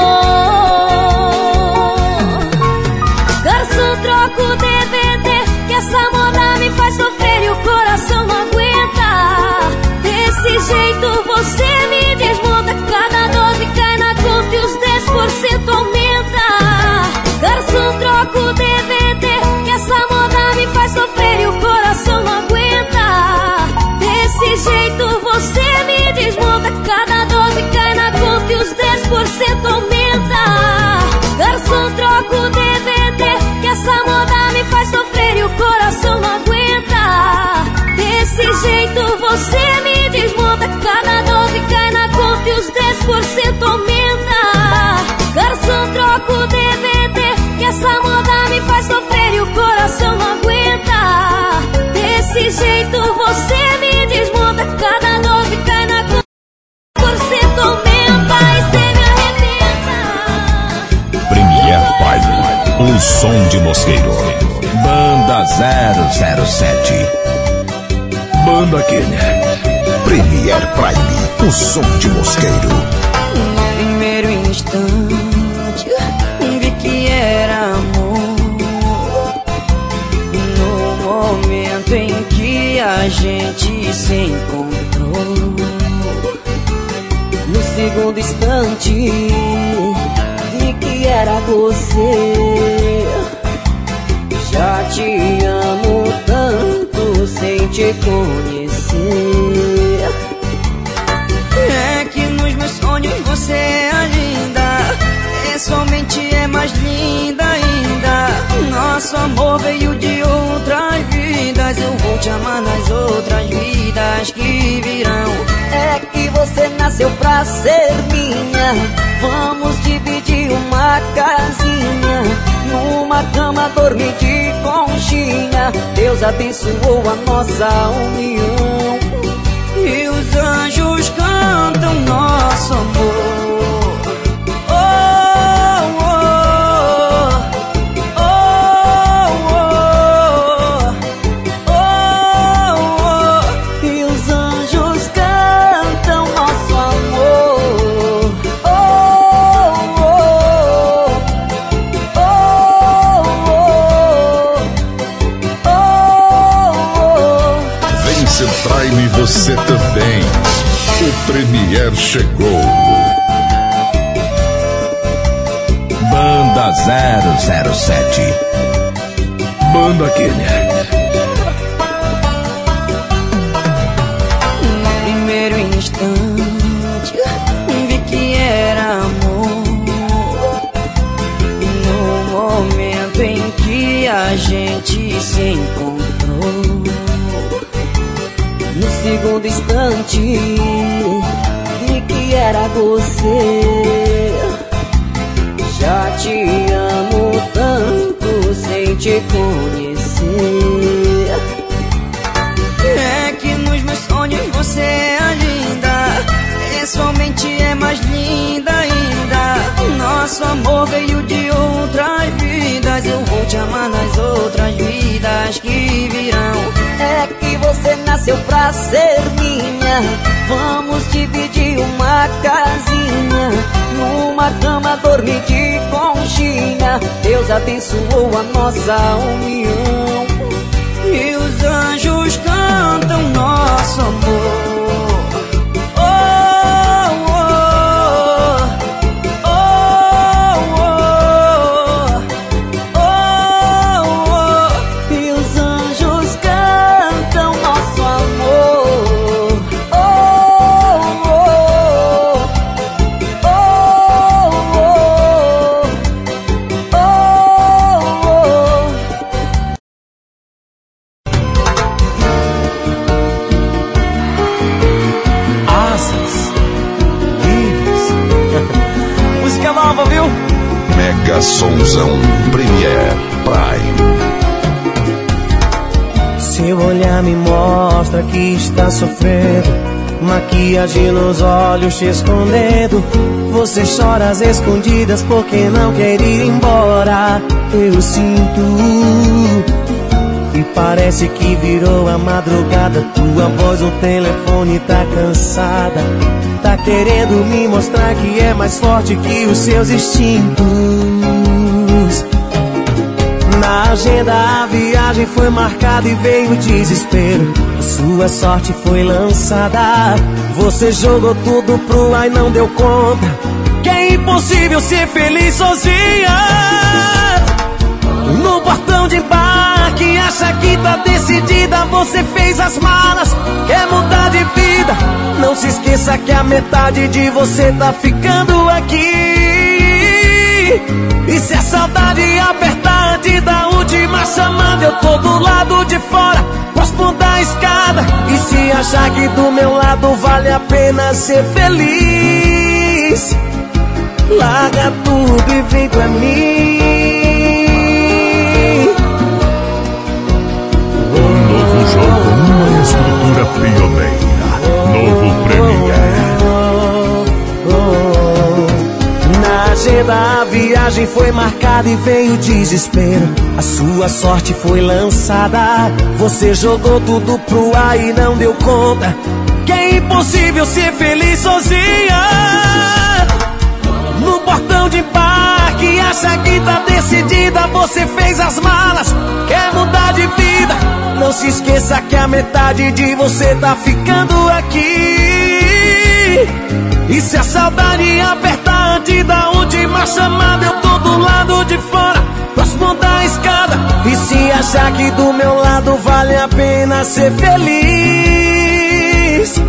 Garçom, troca o D V D, que essa moda me faz sofrer e o coração não aguenta. Desse jeito você me desmonta. Cada doze cai na conta e os dez por cento aumenta. Garçom, troca o D V D, que essa moda me faz sofrer e o coração não aguenta. Desse jeito você me desmonta. Cada doze cai na conta e os dez por cento aumenta. Garçom, troca o D V D, que essa moda me faz sofrer e o coração não aguenta. Desse jeito você me desmonta. Cada doze cai na conta e os dez por cento aumenta. Garçom, troca o D V D, que essa moda me faz sofrer e o coração não aguenta. Desse jeito você me desmonta. Cada doze cai na conta e os dez por cento aumenta. E cê me arrebenta. Premier Prime, o som de Mosqueiro. Banda zero zero sete. Banda Kenner. Premier Prime, o som de Mosqueiro. No primeiro instante vi que era amor. No momento em que a gente se encontrou, no segundo instante vi que era você. Já te amo tanto sem te conhecer. É que nos meus sonhos você é linda, pessoalmente é mais linda ainda. Nosso amor veio de outras vidas, eu vou te amar nas outras vidas que virão. É que você nasceu pra ser minha, vamos dividir uma casinha, numa cama dormir de conchinha. Deus abençoou a nossa união e os anjos cantam nosso amor. Oh, oh, oh, oh, oh, oh. E os anjos cantam nosso amor. Oh, oh, oh, oh, oh. Vem Prime você também. O Premier chegou. Banda zero zero sete. Banda Kenner. No primeiro instante vi que era amor. No momento em que a gente se encontrou, no segundo instante vi que era você. Já te amo tanto sem reconhecer. É que nos meus sonhos você é linda, pessoalmente é mais linda ainda. Nosso amor veio de outras vidas, eu vou te amar nas outras vidas que virão. É que você nasceu pra ser minha, vamos dividir uma casinha, numa cama dormir de conchinha. Deus abençoou a nossa união e os anjos cantam nosso amor. Sonzão Premier Prime. Seu olhar me mostra que está sofrendo, maquiagem nos olhos te escondendo. Você chora às escondidas porque não quer ir embora. Eu sinto, e parece que virou a madrugada. Tua voz no telefone tá cansada, tá querendo me mostrar que é mais forte que os seus instintos. Na agenda a viagem foi marcada e veio o desespero. Sua sorte foi lançada, você jogou tudo pro ar e não deu conta que é impossível ser feliz sozinha. No portão de embarque, acha que tá decidida, você fez as malas, quer mudar de vida. Não se esqueça que a metade de você tá ficando aqui. E se a saudade apertar antes da última chamada, eu tô do lado de fora, próximo da escada. E se achar que do meu lado vale a pena ser feliz, larga tudo e vem pra mim. Um novo jogo, uma estrutura pioneira. Novo Premier. Na agenda a viagem foi marcada e veio o desespero. A sua sorte foi lançada, você jogou tudo pro ar e não deu conta que é impossível ser feliz sozinha. No portão de embarque, acha que tá decidida, você fez as malas, quer mudar de vida. Não se esqueça que a metade de você tá ficando aqui. E se a saudade apertar antes da última chamada, eu tô do lado de fora, próximo da escada. E se achar que do meu lado vale a pena ser feliz,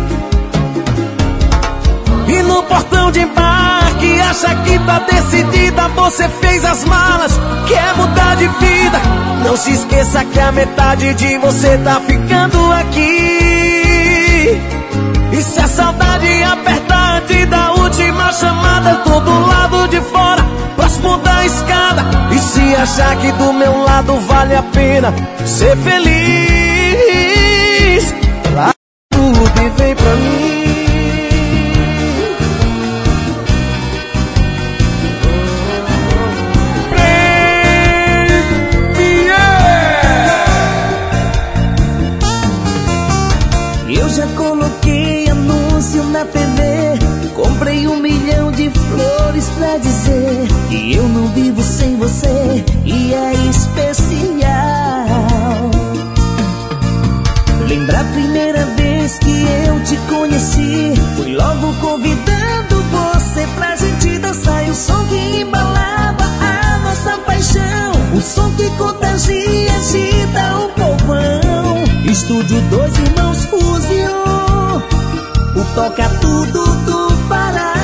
e no portão de embarque, acha que tá decidida, você fez as malas, quer mudar de vida. Não se esqueça que a metade de você tá ficando aqui. E se a saudade apertar antes da última chamada, eu tô do lado de fora, próximo da escada. E se achar que do meu lado vale a pena ser feliz, lá tudo e vem pra mim. Eu já coloquei anúncio na T V, comprei um milhão de flores pra dizer que eu não vivo sem você e é especial. Lembra a primeira vez que eu te conheci, fui logo convidando você pra gente dançar. E o som que embalava a nossa paixão, o som que contagia, agita o povão. Estúdio Dois Irmãos Fusion, o Toca Tudo do Pará.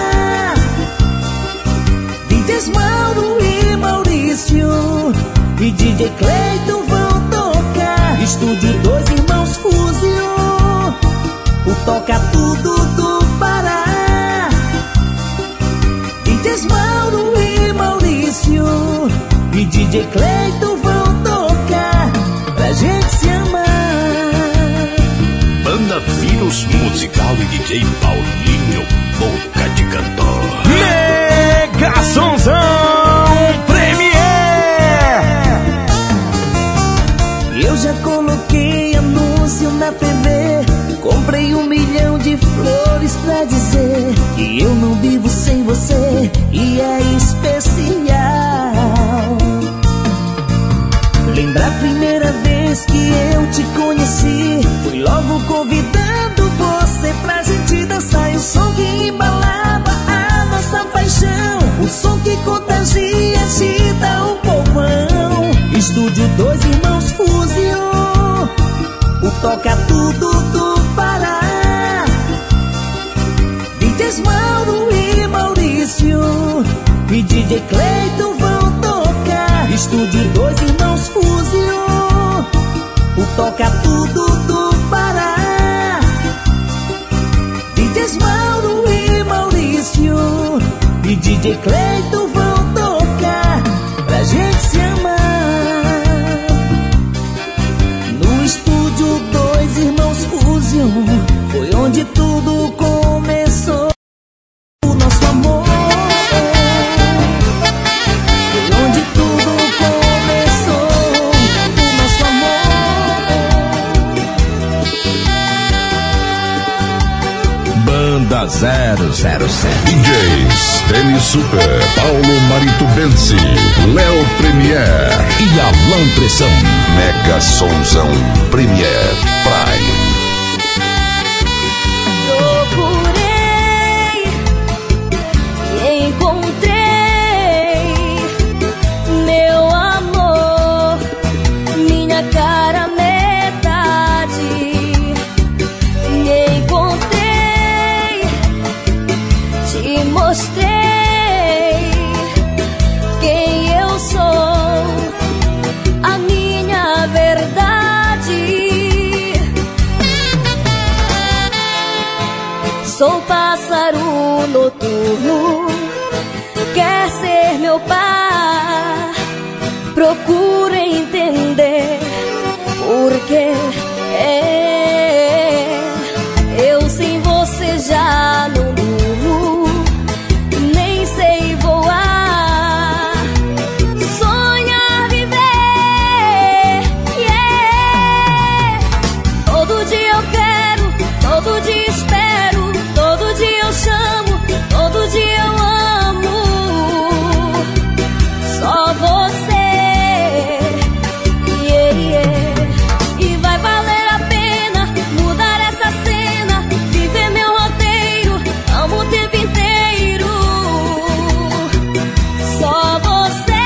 D Js Mauro e Maurício e D J Cleiton vão tocar. Estúdio Dois Irmãos Fusion, o Toca Tudo do Pará. D Js Mauro e Maurício e D J Cleiton vão tocar. Banda Vírus Musical e D J Paulinho, Boca de Cantor. Mega Sonzão Premier. Eu já coloquei anúncio na T V, comprei um milhão de flores pra dizer que eu não vivo sem você e é especial. Lembra a primeira vez que eu te conheci? Fui logo convidando você pra gente dançar. E o som que embalava a nossa paixão, o som que contagia, agita o povão. Estúdio Dois Irmãos Fusion, o toca tudo do Pará. D Js Mauro e Maurício e D J Cleiton vão tocar. Estúdio Dois Irmãos Fusion, o toca tudo do Pará. D Js Mauro e Maurício e D J Cleiton vão tocar pra gente se amar. No Estúdio Dois Irmãos Fusion foi onde tudo começou. O nosso amor foi onde tudo começou. O nosso amor. Banda zero zero sete. D Js Denis Super, Paulo Marito Benci, Léo Premier e Alan Pressão. Mega Sonzão Premier Prime. Procurei e encontrei meu amor, minha cara metade. Me encontrei, te mostrei quem eu sou, a minha verdade. Sou pássaro noturno, quer ser meu par. Procura entender porque é, eu sem você já não durmo, nem sei voar, sonhar, viver, yeah. Todo dia eu quero, todo dia espero, todo dia eu chamo, todo dia eu amo. Só você, yeah, yeah. E vai valer a pena mudar essa cena, viver meu roteiro, amo o tempo inteiro. Só você.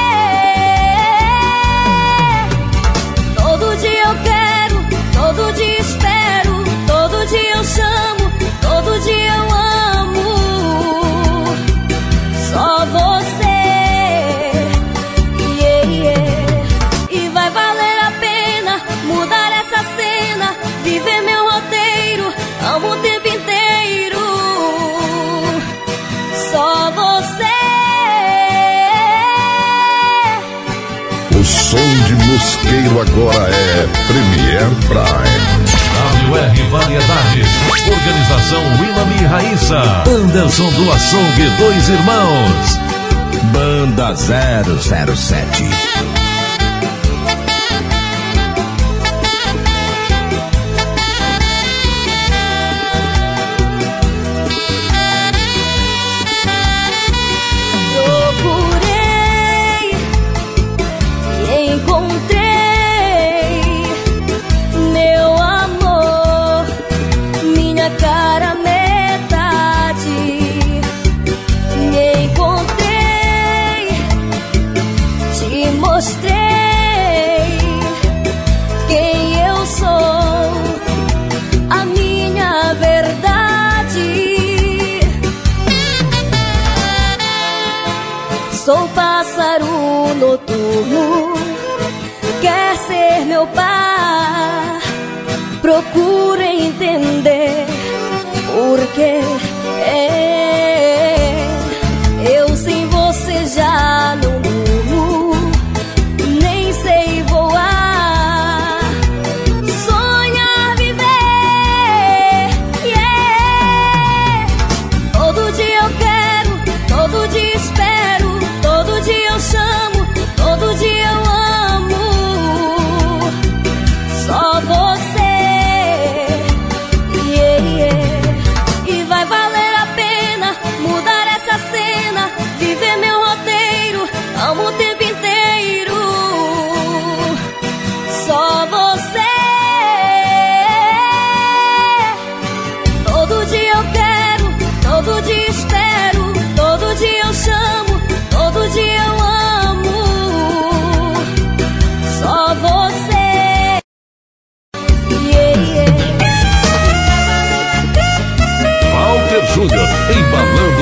Todo dia eu quero, todo dia espero, todo dia eu chamo, todo dia eu amo. Só você, yeah, yeah. E vai valer a pena mudar essa cena, viver meu roteiro, amo o tempo inteiro. Só você. O som de Mosqueiro agora é Premier Prime. W R Variedades, Organização Willam e Raíssa, Anderson do Açougue Dois Irmãos, Banda zero zero sete. Procurei e encontrei meu amor, minha cara metade. Me encontrei, te mostrei quem eu sou, a minha verdade. Sou pássaro noturno, quer ser meu par. Procura entender porque é, eu sem você já não durmo, nem sei voar, sonhar, viver,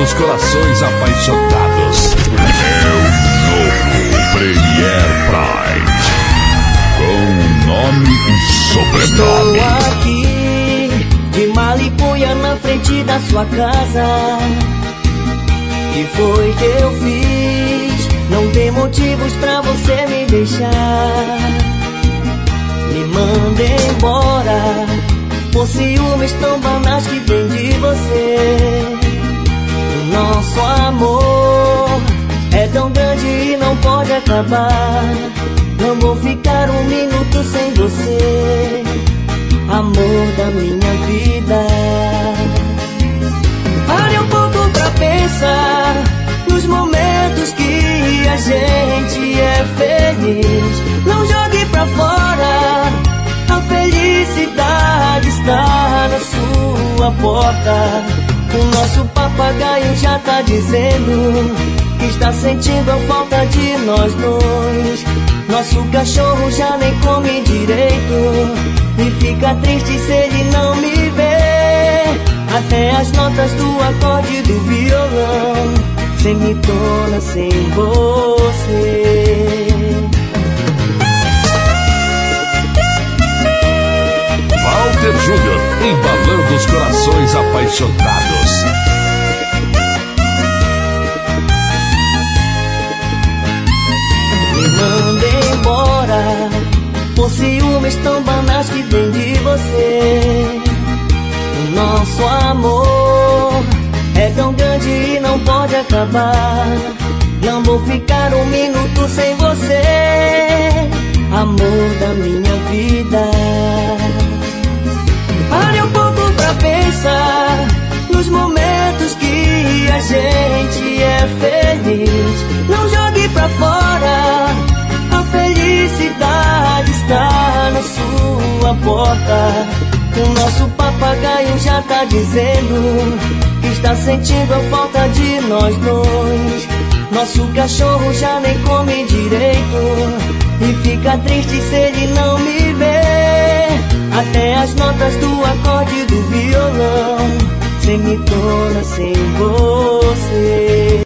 dos corações apaixonados. É o novo Premier Prime, com nome e sobrenome. Estou aqui, de Malicuia, na frente da sua casa. Que foi que eu fiz? Não tem motivos pra você me deixar. Me manda embora por ciúmes tão banais que vem de você. O nosso amor é tão grande e não pode acabar. Não vou ficar um minuto sem você, amor da minha vida. Pare um pouco pra pensar nos momentos que a gente é feliz. Não jogue pra fora, a felicidade está na sua porta. O nosso papagaio já tá dizendo que está sentindo a falta de nós dois. Nosso cachorro já nem come direito e fica triste se ele não me vê. Até as notas do acorde do violão semitona sem você. Walter Júnior, embalando os corações apaixonados. Me manda embora por ciúmes tão banais que vem de você. O nosso amor é tão grande e não pode acabar. Não vou ficar um minuto sem você, amor da minha vida. Pare um pouco pra pensar nos momentos que a gente é feliz. Não jogue pra fora, a felicidade está na sua porta. O nosso papagaio já tá dizendo que está sentindo a falta de nós dois. Nosso cachorro já nem come direito e fica triste se ele não me vê. Até as notas do acorde do violão semitona sem você.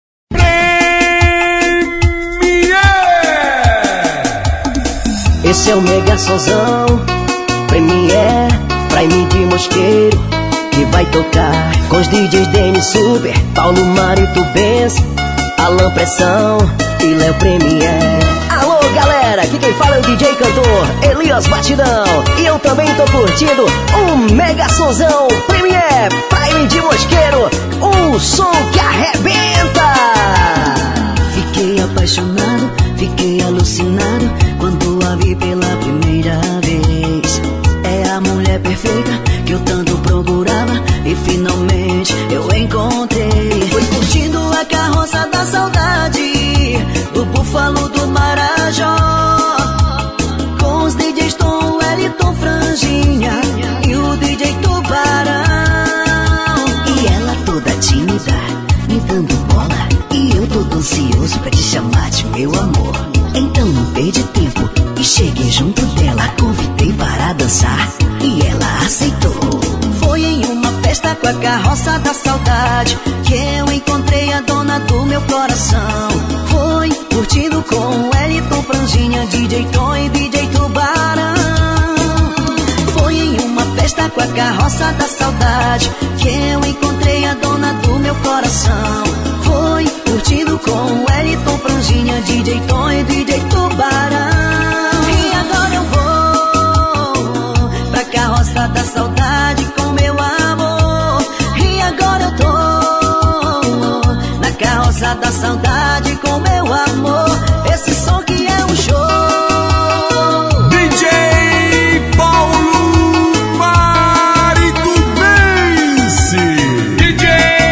Esse é o mega sonzão Premier Prime de Mosqueiro, que vai tocar com os D Js Denis Super, Paulo Marito Benz, Alan Pressão e Léo Premier. Alô galera, aqui quem fala é o D J cantor Elias Batidão, e eu também tô curtindo um mega sonzão Premier Prime de Mosqueiro, um som que arrebenta. Fiquei apaixonado, fiquei alucinado quando a vi pela primeira vez. É a mulher perfeita que eu tanto procurava e finalmente eu encontrei. Foi curtindo a carroça da saudade, o búfalo do Marajó, com os D Js Tom, Wellington, Franjinha e o D J Tubarão. E ela toda tímida, me dando bola, e eu todo ansioso pra te chamar de meu amor. Então não perdi tempo e cheguei junto dela, convidei para dançar e ela aceitou. Foi em uma festa com a carroça da saudade que eu encontrei a dona do meu coração. Foi curtindo com Wellington, Franjinha, D J Tom e D J Tubarão. Foi em uma festa com a carroça da saudade que eu encontrei a dona do meu coração. Foi curtindo com Wellington, Franjinha, D J Tom e D J Tubarão. E agora eu vou pra carroça da saudade com meu amor. E agora eu tô na carroça da saudade com meu amor. Esse som que é um show. D J Paulo Marito Bense, D J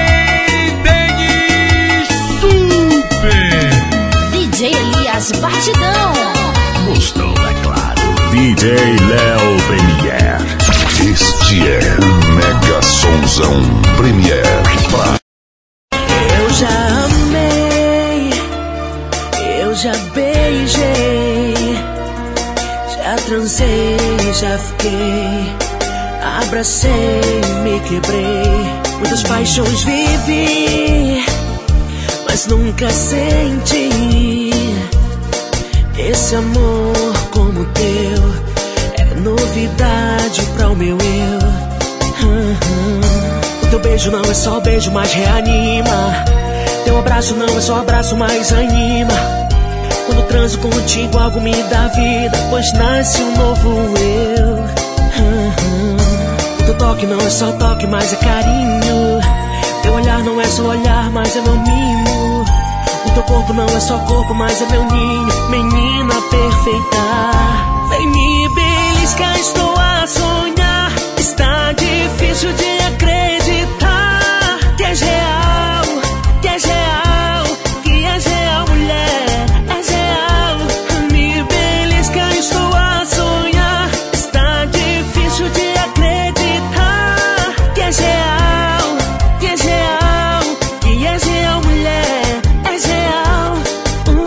Denis Super, D J Elias Batidão, Gostou, é claro, D J Léo Premier. Este é o Mega Sonzão Premier Prime. Eu já amei, eu já beijei, já transei, já fiquei, abracei, me quebrei. Muitas paixões vivi, mas nunca senti esse amor como o teu. É novidade pra o meu eu. O teu beijo não é só beijo, mas reanima. Teu abraço não é só abraço, mas anima. Quando transo contigo algo me dá vida, pois nasce um novo eu. Teu toque não é só toque, mas é carinho. Teu olhar não é só olhar, mas é meu mimo. O teu corpo não é só corpo, mas é meu ninho. Menina perfeita, vem me beliscar, estou a sonhar. Está difícil de acreditar que és real, que és real, que és real, mulher, és real. Me beliscar, estou a sonhar. Está difícil de acreditar que és real, que és real, que és real, mulher, és real. uh,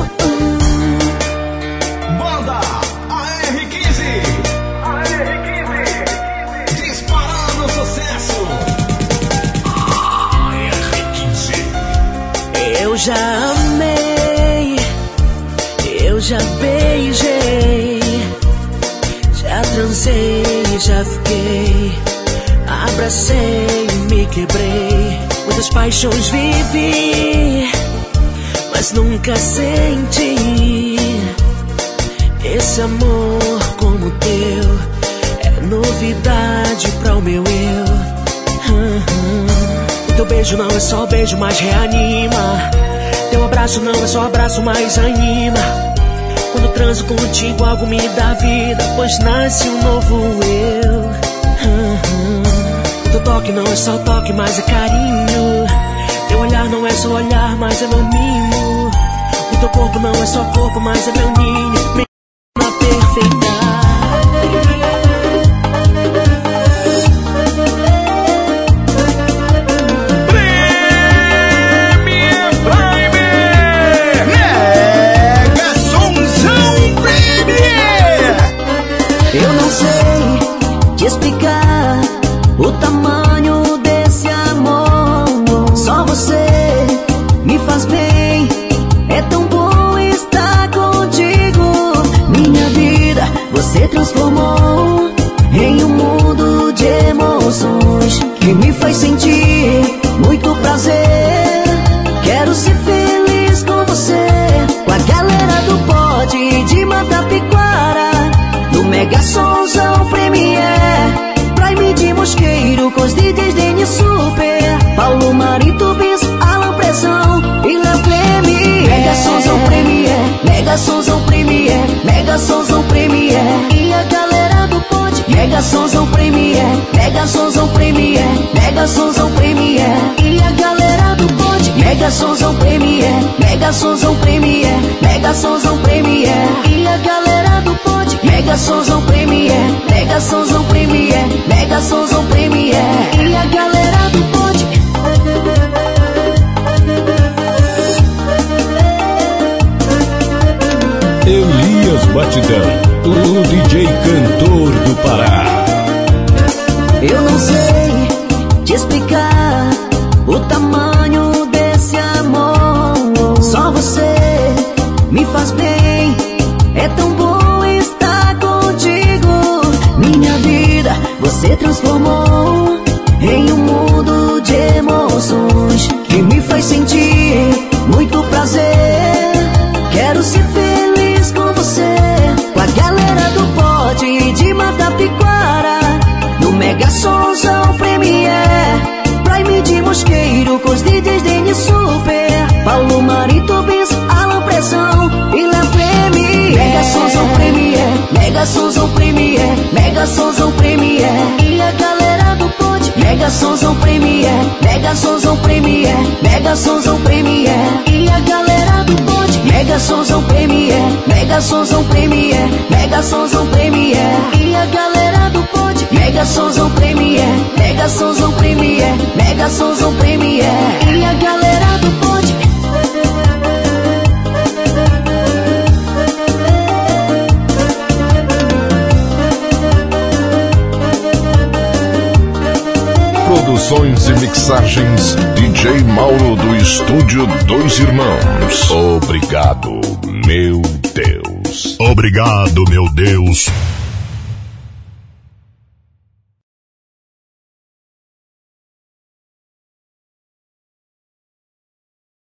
uh. Banda A R quinze. A R quinze. Disparando sucesso. A R quinze. Eu já amei, eu já beijei, já transei, já fiquei, abracei e me quebrei. Muitas paixões vivi, mas nunca senti esse amor como o teu. É novidade pra o meu eu. O teu beijo não é só beijo, mas reanima. Teu abraço não é só abraço, mas anima. Quando transo contigo algo me dá vida, pois nasce um novo eu. Teu toque não é só toque, mas é carinho. Teu olhar não é só olhar, mas é meu mimo. O teu corpo não é só corpo, mas é meu ninho. Menina perfeita. Eu não sei te explicar o tamanho desse amor. Só você me faz bem. É tão bom estar contigo. Minha vida você transformou em um mundo de emoções que me faz sentir muito prazer. Quero ser feliz com você, com a galera do pote de Matapiquara, do Mega Sonzão Premier, Prime de Mosqueiro, com os D Js Dene Super, Paulo Marito Bis, Alan Pressão e Léo Premier. Mega Sonzão Premier, Mega Sonzão Premier, Mega Sonzão Premier e a galera do pote. Mega Sonzão Premier, Mega Sonzão Premier, Mega Sonzão Premier e a galera do pote. Mega Sonzão Premier, Mega Sonzão Premier, Mega Sonzão Premier e a galera do pote. Mega Sonzão Premier, Mega Sonzão Premier, Mega Sonzão Premier e a galera do pote. Elias Batidão, o D J cantor do Pará. Eu não sei te explicar o tamanho desse amor. Só você me faz bem. É tão bom estar contigo. Minha vida você transformou em um mundo de emoções que me faz sentir muito prazer. Quero ser feliz com você, com a galera do pote de Matapiquara, do Mega Sonzão Premier, Prime de Mosqueiro, com os D Js Dene Super, Paulo Marito Bis, Alan Pressão e Léo Premier. Mega Sonzão Premier, Mega Sonzão Premier, Mega Sonzão Premier e a galera do pote. Mega Sonzão Premier, Mega Sonzão Premier, Mega Sonzão Premier e a galera do pote. Mega Sonzão Premier, Mega Sonzão Premier, Mega Sonzão Premier e a galera do pote. Mega Sonzão Premier, Mega Sonzão Premier, Mega Sonzão Premier e a galera do pote. Produções e mixagens D J Mauro do Estúdio Dois Irmãos. Obrigado, meu Deus. Obrigado, meu Deus.